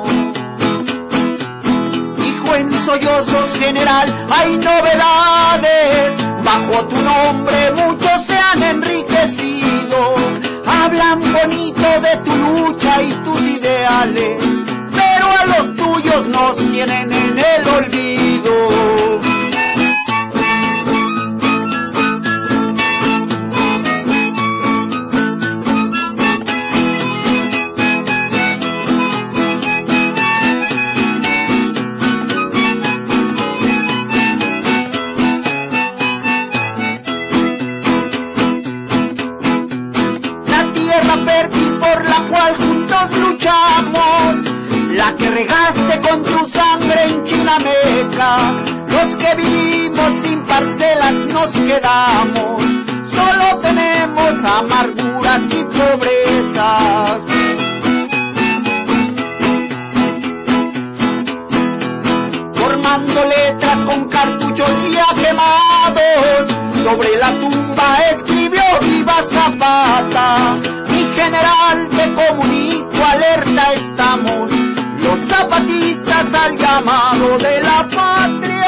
Dijo en sollozos: general, hay novedades. Bajo tu nombre muchos se han enriquecido, hablan bonito de tu lucha y tus ideales, pero a los tuyos nos tienen en el olvido. La que regaste con tu sangre en Chinameca, los que vivimos sin parcelas nos quedamos, solo tenemos amarguras y pobrezas. Formando letras con cartuchos ya quemados, sobre la tumba escribió: viva Zapata. Mi general, te comunico, alerta estamos, los zapatistas al llamado de la patria.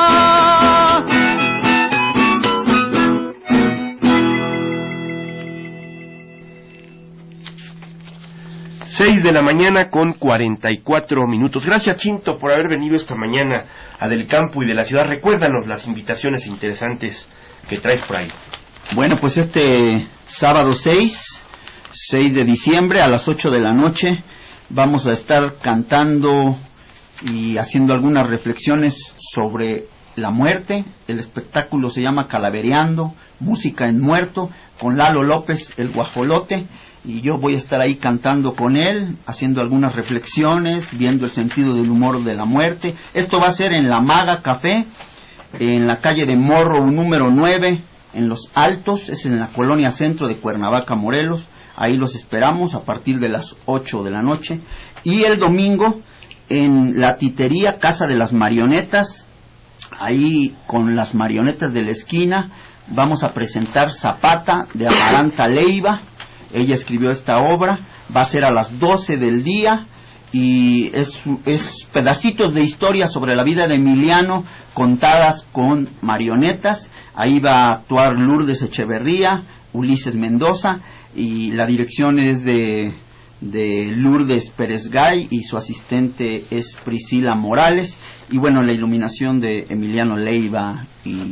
6 de la mañana con 44 minutos. Gracias, Chinto, por haber venido esta mañana a Del Campo y de la Ciudad. Recuérdanos las invitaciones interesantes que traes por ahí. Bueno, pues sábado 6 de diciembre a las 8 de la noche vamos a estar cantando y haciendo algunas reflexiones sobre la muerte. El espectáculo se llama Calavereando, música en muerto, con Lalo López, el guajolote, y yo voy a estar ahí cantando con él, haciendo algunas reflexiones, viendo el sentido del humor de la muerte. Esto va a ser en La Maga Café, en la calle de Morro número 9, en Los Altos, es en la colonia centro de Cuernavaca, Morelos. Ahí los esperamos a partir de las 8 de la noche. Y el domingo en la Titería Casa de las Marionetas, ahí con las marionetas de la esquina, vamos a presentar Zapata de Amaranta Leiva. Ella escribió esta obra, va a ser a las 12 del día y es pedacitos de historia sobre la vida de Emiliano contadas con marionetas. Ahí va a actuar Lourdes Echeverría, Ulises Mendoza, y la dirección es de Lourdes Pérez Gay y su asistente es Priscila Morales, y bueno, la iluminación de Emiliano Leiva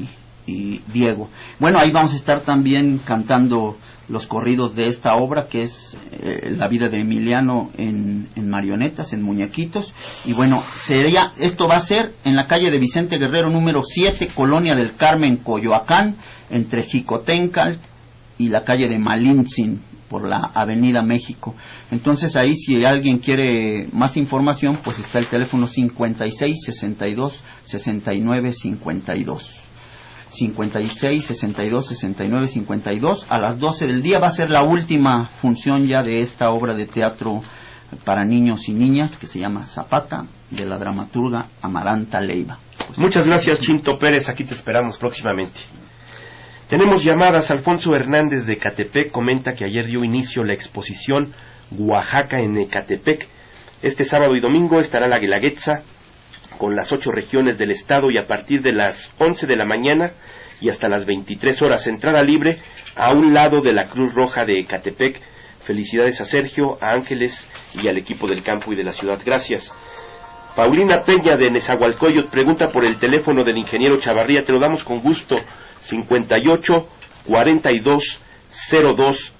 y Diego. Bueno, ahí vamos a estar también cantando los corridos de esta obra, que es la vida de Emiliano en marionetas, en muñequitos. Y bueno, esto va a ser en la calle de Vicente Guerrero número 7, Colonia del Carmen, Coyoacán, entre Jicotencal y la calle de Malintzin, por la Avenida México. Entonces ahí, si alguien quiere más información, pues está el teléfono 56 62 69 52. 56 62 69 52. A las 12 del día va a ser la última función ya de esta obra de teatro para niños y niñas que se llama Zapata, de la dramaturga Amaranta Leiva. Muchas gracias, Chinto Pérez, aquí te esperamos próximamente. Tenemos llamadas. Alfonso Hernández de Ecatepec comenta que ayer dio inicio la exposición Oaxaca en Ecatepec. Este sábado y domingo estará la Guelaguetza con las 8 regiones del estado, y a partir de las 11 de la mañana y hasta las 23 horas, entrada libre a un lado de la Cruz Roja de Ecatepec. Felicidades a Sergio, a Ángeles y al equipo del campo y de la ciudad. Gracias. Paulina Peña de Nezahualcóyotl pregunta por el teléfono del ingeniero Chavarría. Te lo damos con gusto. 58 42 02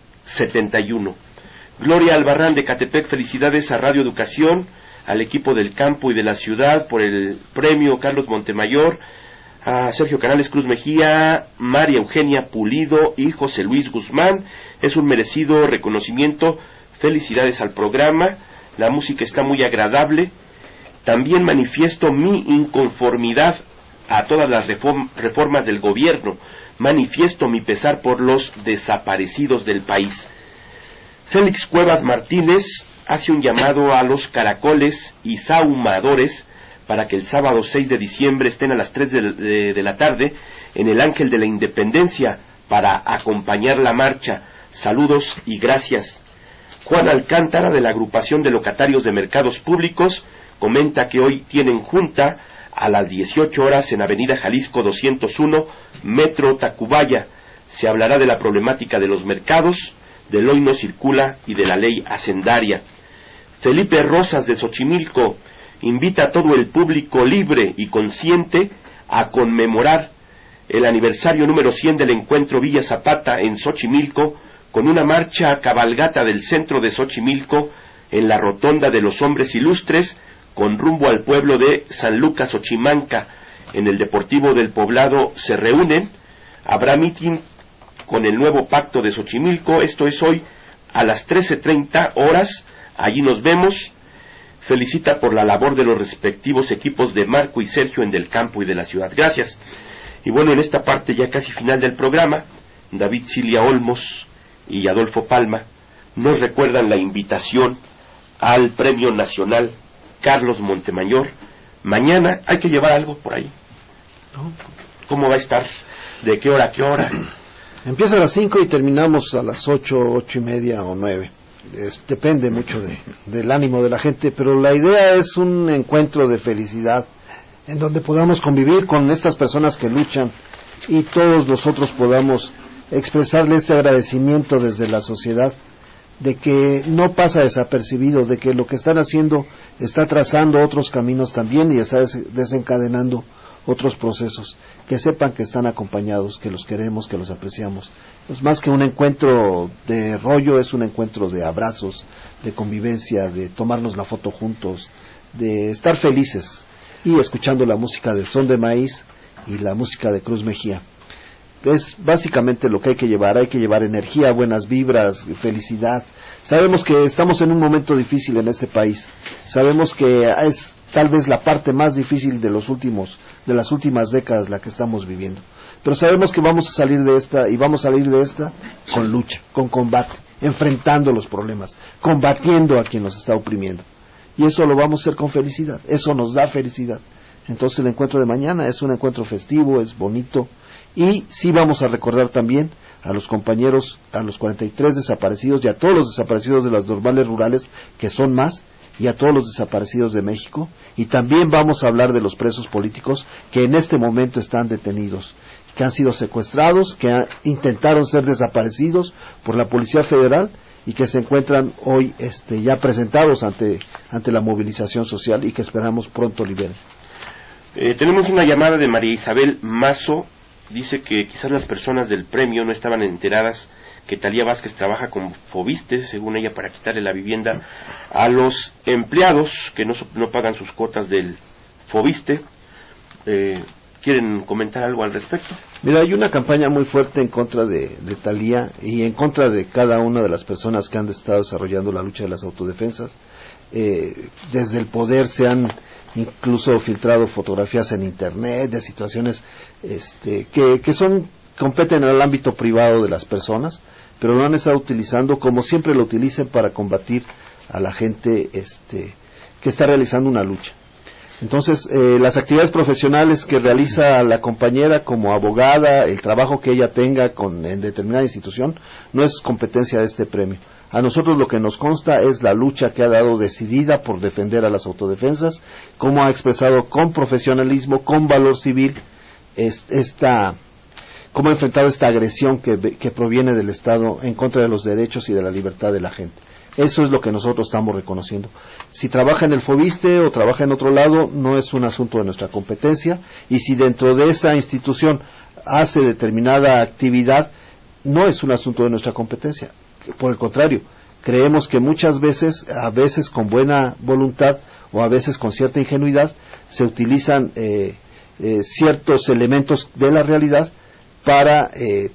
71. Gloria Albarrán de Ecatepec, felicidades a Radio Educación, al equipo del campo y de la ciudad por el premio Carlos Montemayor, a Sergio Canales Cruz Mejía, María Eugenia Pulido y José Luis Guzmán. Es un merecido reconocimiento. Felicidades al programa. La música está muy agradable. También manifiesto mi inconformidad a todas las reformas del gobierno. Manifiesto mi pesar por los desaparecidos del país. Félix Cuevas Martínez hace un llamado a los caracoles y sahumadores para que el sábado 6 de diciembre estén a las 3 de la tarde en el Ángel de la Independencia para acompañar la marcha. Saludos y gracias. Juan Alcántara, de la agrupación de locatarios de mercados públicos, comenta que hoy tienen junta a las 18 horas en Avenida Jalisco 201, Metro Tacubaya. Se hablará de la problemática de los mercados, del hoy no circula y de la ley hacendaria. Felipe Rosas de Xochimilco invita a todo el público libre y consciente a conmemorar el aniversario número 100 del encuentro Villa Zapata en Xochimilco, con una marcha cabalgata del centro de Xochimilco en la rotonda de los hombres ilustres, con rumbo al pueblo de San Lucas Ochimanca. En el Deportivo del Poblado se reúnen. Habrá mitin con el nuevo pacto de Xochimilco. Esto es hoy a las 13:30 horas. Allí nos vemos. Felicita por la labor de los respectivos equipos de Marco y Sergio en Del Campo y de la ciudad. Gracias. Y bueno, en esta parte ya casi final del programa, David Cilia Olmos y Adolfo Palma nos recuerdan la invitación al Premio Nacional Carlos Montemayor. Mañana hay que llevar algo por ahí. ¿Cómo va a estar? ¿De qué hora a qué hora? Empieza a las 5 y terminamos a las 8, 8 y media o 9. Depende mucho del ánimo de la gente, pero la idea es un encuentro de felicidad en donde podamos convivir con estas personas que luchan y todos nosotros podamos expresarle este agradecimiento desde la sociedad de que no pasa desapercibido, de que lo que están haciendo está trazando otros caminos también y está desencadenando otros procesos, que sepan que están acompañados, que los queremos, que los apreciamos. Es más que un encuentro de rollo, es un encuentro de abrazos, de convivencia, de tomarnos la foto juntos, de estar felices y escuchando la música de Son de Maíz y la música de Cruz Mejía. Es básicamente lo que hay que llevar energía, buenas vibras, felicidad. Sabemos que estamos en un momento difícil en este país, sabemos que es tal vez la parte más difícil de las últimas décadas la que estamos viviendo, pero sabemos que vamos a salir de esta, y vamos a salir de esta con lucha, con combate, enfrentando los problemas, combatiendo a quien nos está oprimiendo, y eso lo vamos a hacer con felicidad, eso nos da felicidad. Entonces el encuentro de mañana es un encuentro festivo, es bonito, y sí vamos a recordar también a los compañeros, a los 43 desaparecidos y a todos los desaparecidos de las normales rurales, que son más, y a todos los desaparecidos de México, y también vamos a hablar de los presos políticos que en este momento están detenidos, que han sido secuestrados, que intentaron ser desaparecidos por la Policía Federal y que se encuentran hoy ya presentados ante la movilización social y que esperamos pronto liberen. Tenemos una llamada de María Isabel Mazo. Dice que quizás las personas del premio no estaban enteradas que Talía Vázquez trabaja con Fobiste, según ella, para quitarle la vivienda a los empleados que no pagan sus cuotas del Fobiste. ¿Quieren comentar algo al respecto? Mira, hay una campaña muy fuerte en contra de Talía y en contra de cada una de las personas que han estado desarrollando la lucha de las autodefensas. Desde el poder se han incluso filtrado fotografías en internet de situaciones que competen en el ámbito privado de las personas, pero lo han estado utilizando como siempre lo utilicen para combatir a la gente que está realizando una lucha. Entonces, las actividades profesionales que realiza la compañera como abogada, el trabajo que ella tenga en determinada institución, no es competencia de este premio. A nosotros lo que nos consta es la lucha que ha dado decidida por defender a las autodefensas, cómo ha expresado con profesionalismo, con valor civil, cómo ha enfrentado esta agresión que proviene del Estado en contra de los derechos y de la libertad de la gente. Eso es lo que nosotros estamos reconociendo. Si trabaja en el Fobiste o trabaja en otro lado, no es un asunto de nuestra competencia, y si dentro de esa institución hace determinada actividad, no es un asunto de nuestra competencia. Por el contrario, creemos que muchas veces, a veces con buena voluntad o a veces con cierta ingenuidad, se utilizan ciertos elementos de la realidad para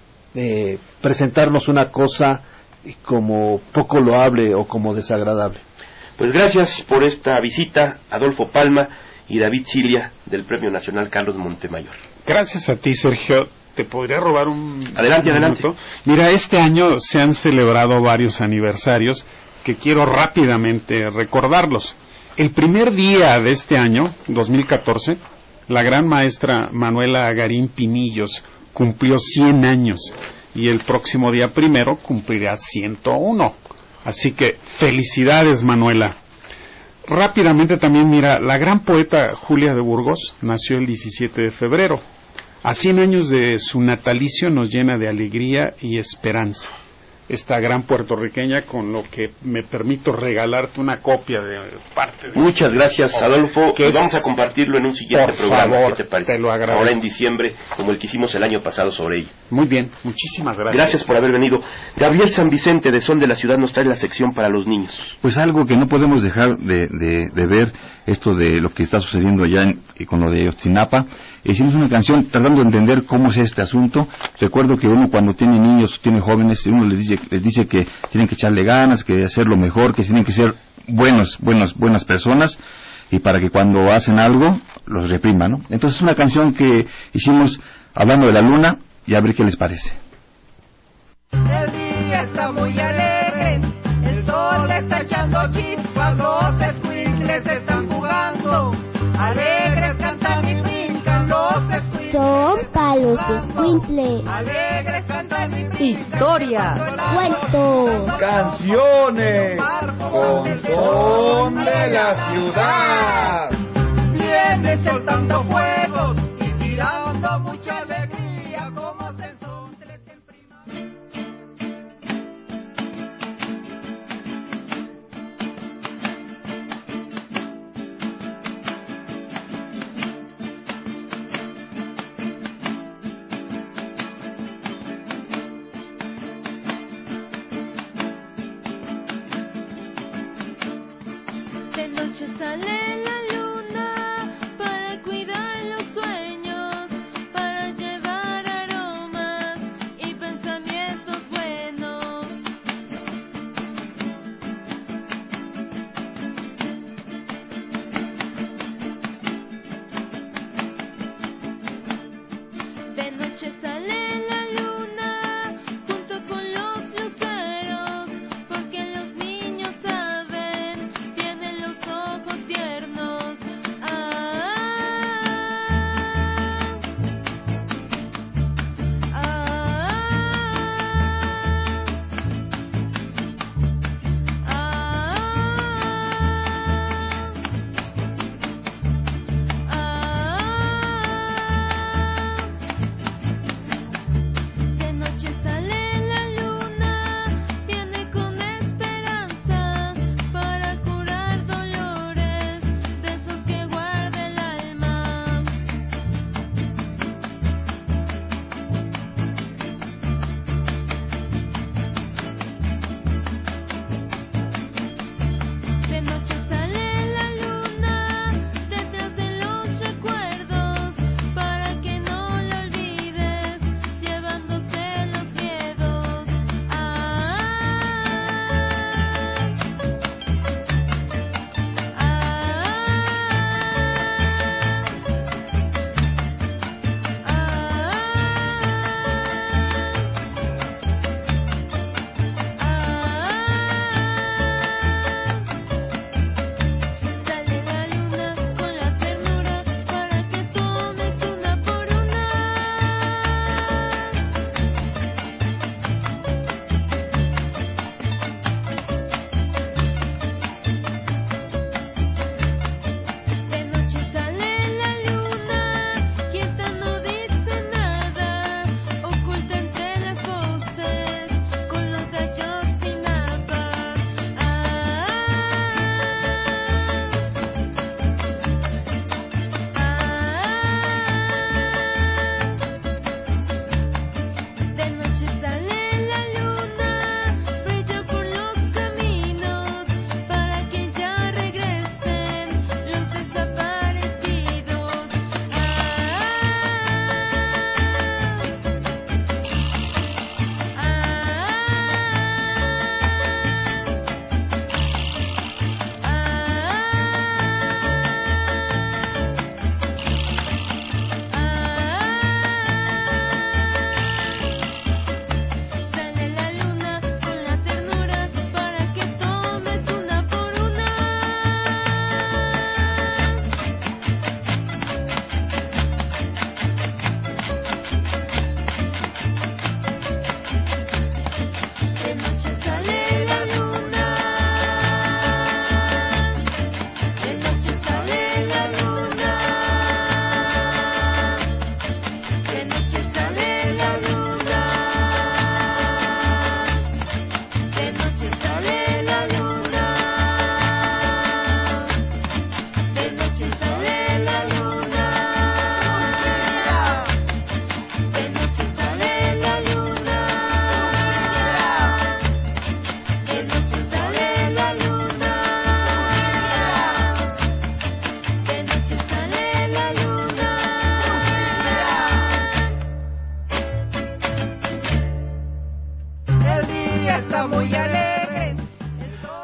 presentarnos una cosa como poco loable o como desagradable. Pues gracias por esta visita, Adolfo Palma y David Cilia, del Premio Nacional Carlos Montemayor. Gracias a ti, Sergio. ¿Te podría robar un Adelante. Mira, este año se han celebrado varios aniversarios que quiero rápidamente recordarlos. El primer día de este año, 2014, la gran maestra Manuela Garín Pinillos cumplió 100 años. Y el próximo día 1 cumplirá 101. Así que felicidades, Manuela. Rápidamente también, mira, la gran poeta Julia de Burgos nació el 17 de febrero. A 100 años de su natalicio nos llena de alegría y esperanza. Esta gran puertorriqueña, con lo que me permito regalarte una copia de parte de... Muchas gracias, Adolfo, y vamos a compartirlo en un siguiente programa. Favor, ¿qué te parece? Te lo agradezco. Ahora en diciembre, como el que hicimos el año pasado sobre ella. Muy bien, muchísimas gracias. Gracias por haber venido. Gabriel San Vicente, de Son de la Ciudad, nos trae la sección para los niños. Pues algo que no podemos dejar de ver, esto de lo que está sucediendo allá con lo de Ayotzinapa. Hicimos una canción tratando de entender cómo es este asunto. Recuerdo que uno cuando tiene niños, tiene jóvenes, uno les dice que tienen que echarle ganas, que hacerlo mejor, que tienen que ser buenas personas, y para que cuando hacen algo los repriman, ¿no? Entonces es una canción que hicimos hablando de la luna, y a ver qué les parece. El día está muy alegre, el sol está echando chispas, los escuincles están jugando, alegres cantan y brincan los escuincles. Son palos de escuincle. Alegres cantan y brincan. Historia. Cuentos. Canciones. Con son de la ciudad. Viene soltando fuegos y tirando mucha alegría como sensontles en primavera. De noche sale la luna para cuidar los sueños, para llevar aromas y pensamientos buenos. De noche sale la luna junto con los luceros, porque los niños saben, tienen los ojos tiernos.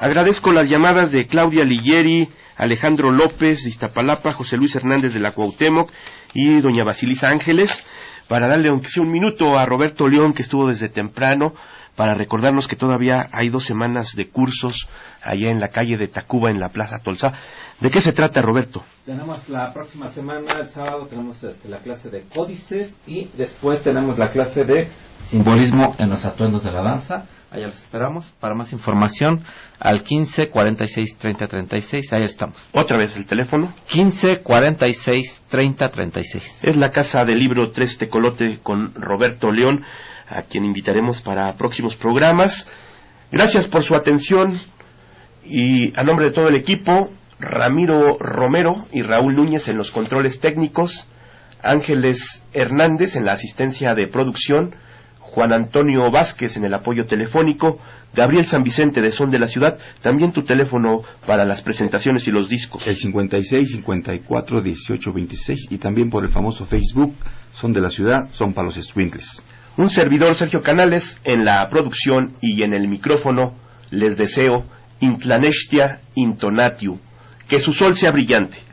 Agradezco las llamadas de Claudia Ligieri, Alejandro López de Iztapalapa, José Luis Hernández de la Cuauhtémoc y doña Basilisa Ángeles, para darle aunque sea un minuto a Roberto León, que estuvo desde temprano, para recordarnos que todavía hay 2 semanas de cursos allá en la calle de Tacuba, en la Plaza Tolsá. ¿De qué se trata, Roberto? Tenemos la próxima semana, el sábado, tenemos la clase de códices y después tenemos la clase de simbolismo en los atuendos de la danza. Allá los esperamos. Para más información, al 15 46 30 36, ahí estamos. Otra vez el teléfono. 15 46 30 36. Es la Casa del Libro 3 Tecolote con Roberto León, a quien invitaremos para próximos programas. Gracias por su atención y a nombre de todo el equipo, Ramiro Romero y Raúl Núñez en los controles técnicos, Ángeles Hernández en la asistencia de producción, Juan Antonio Vázquez en el apoyo telefónico, Gabriel San Vicente de Son de la Ciudad, también tu teléfono para las presentaciones y los discos. El 56 54 18 26 y también por el famoso Facebook, Son de la Ciudad, Son para los Escuintles. Un servidor, Sergio Canales, en la producción y en el micrófono, les deseo Intlanestia Intonatiu, que su sol sea brillante.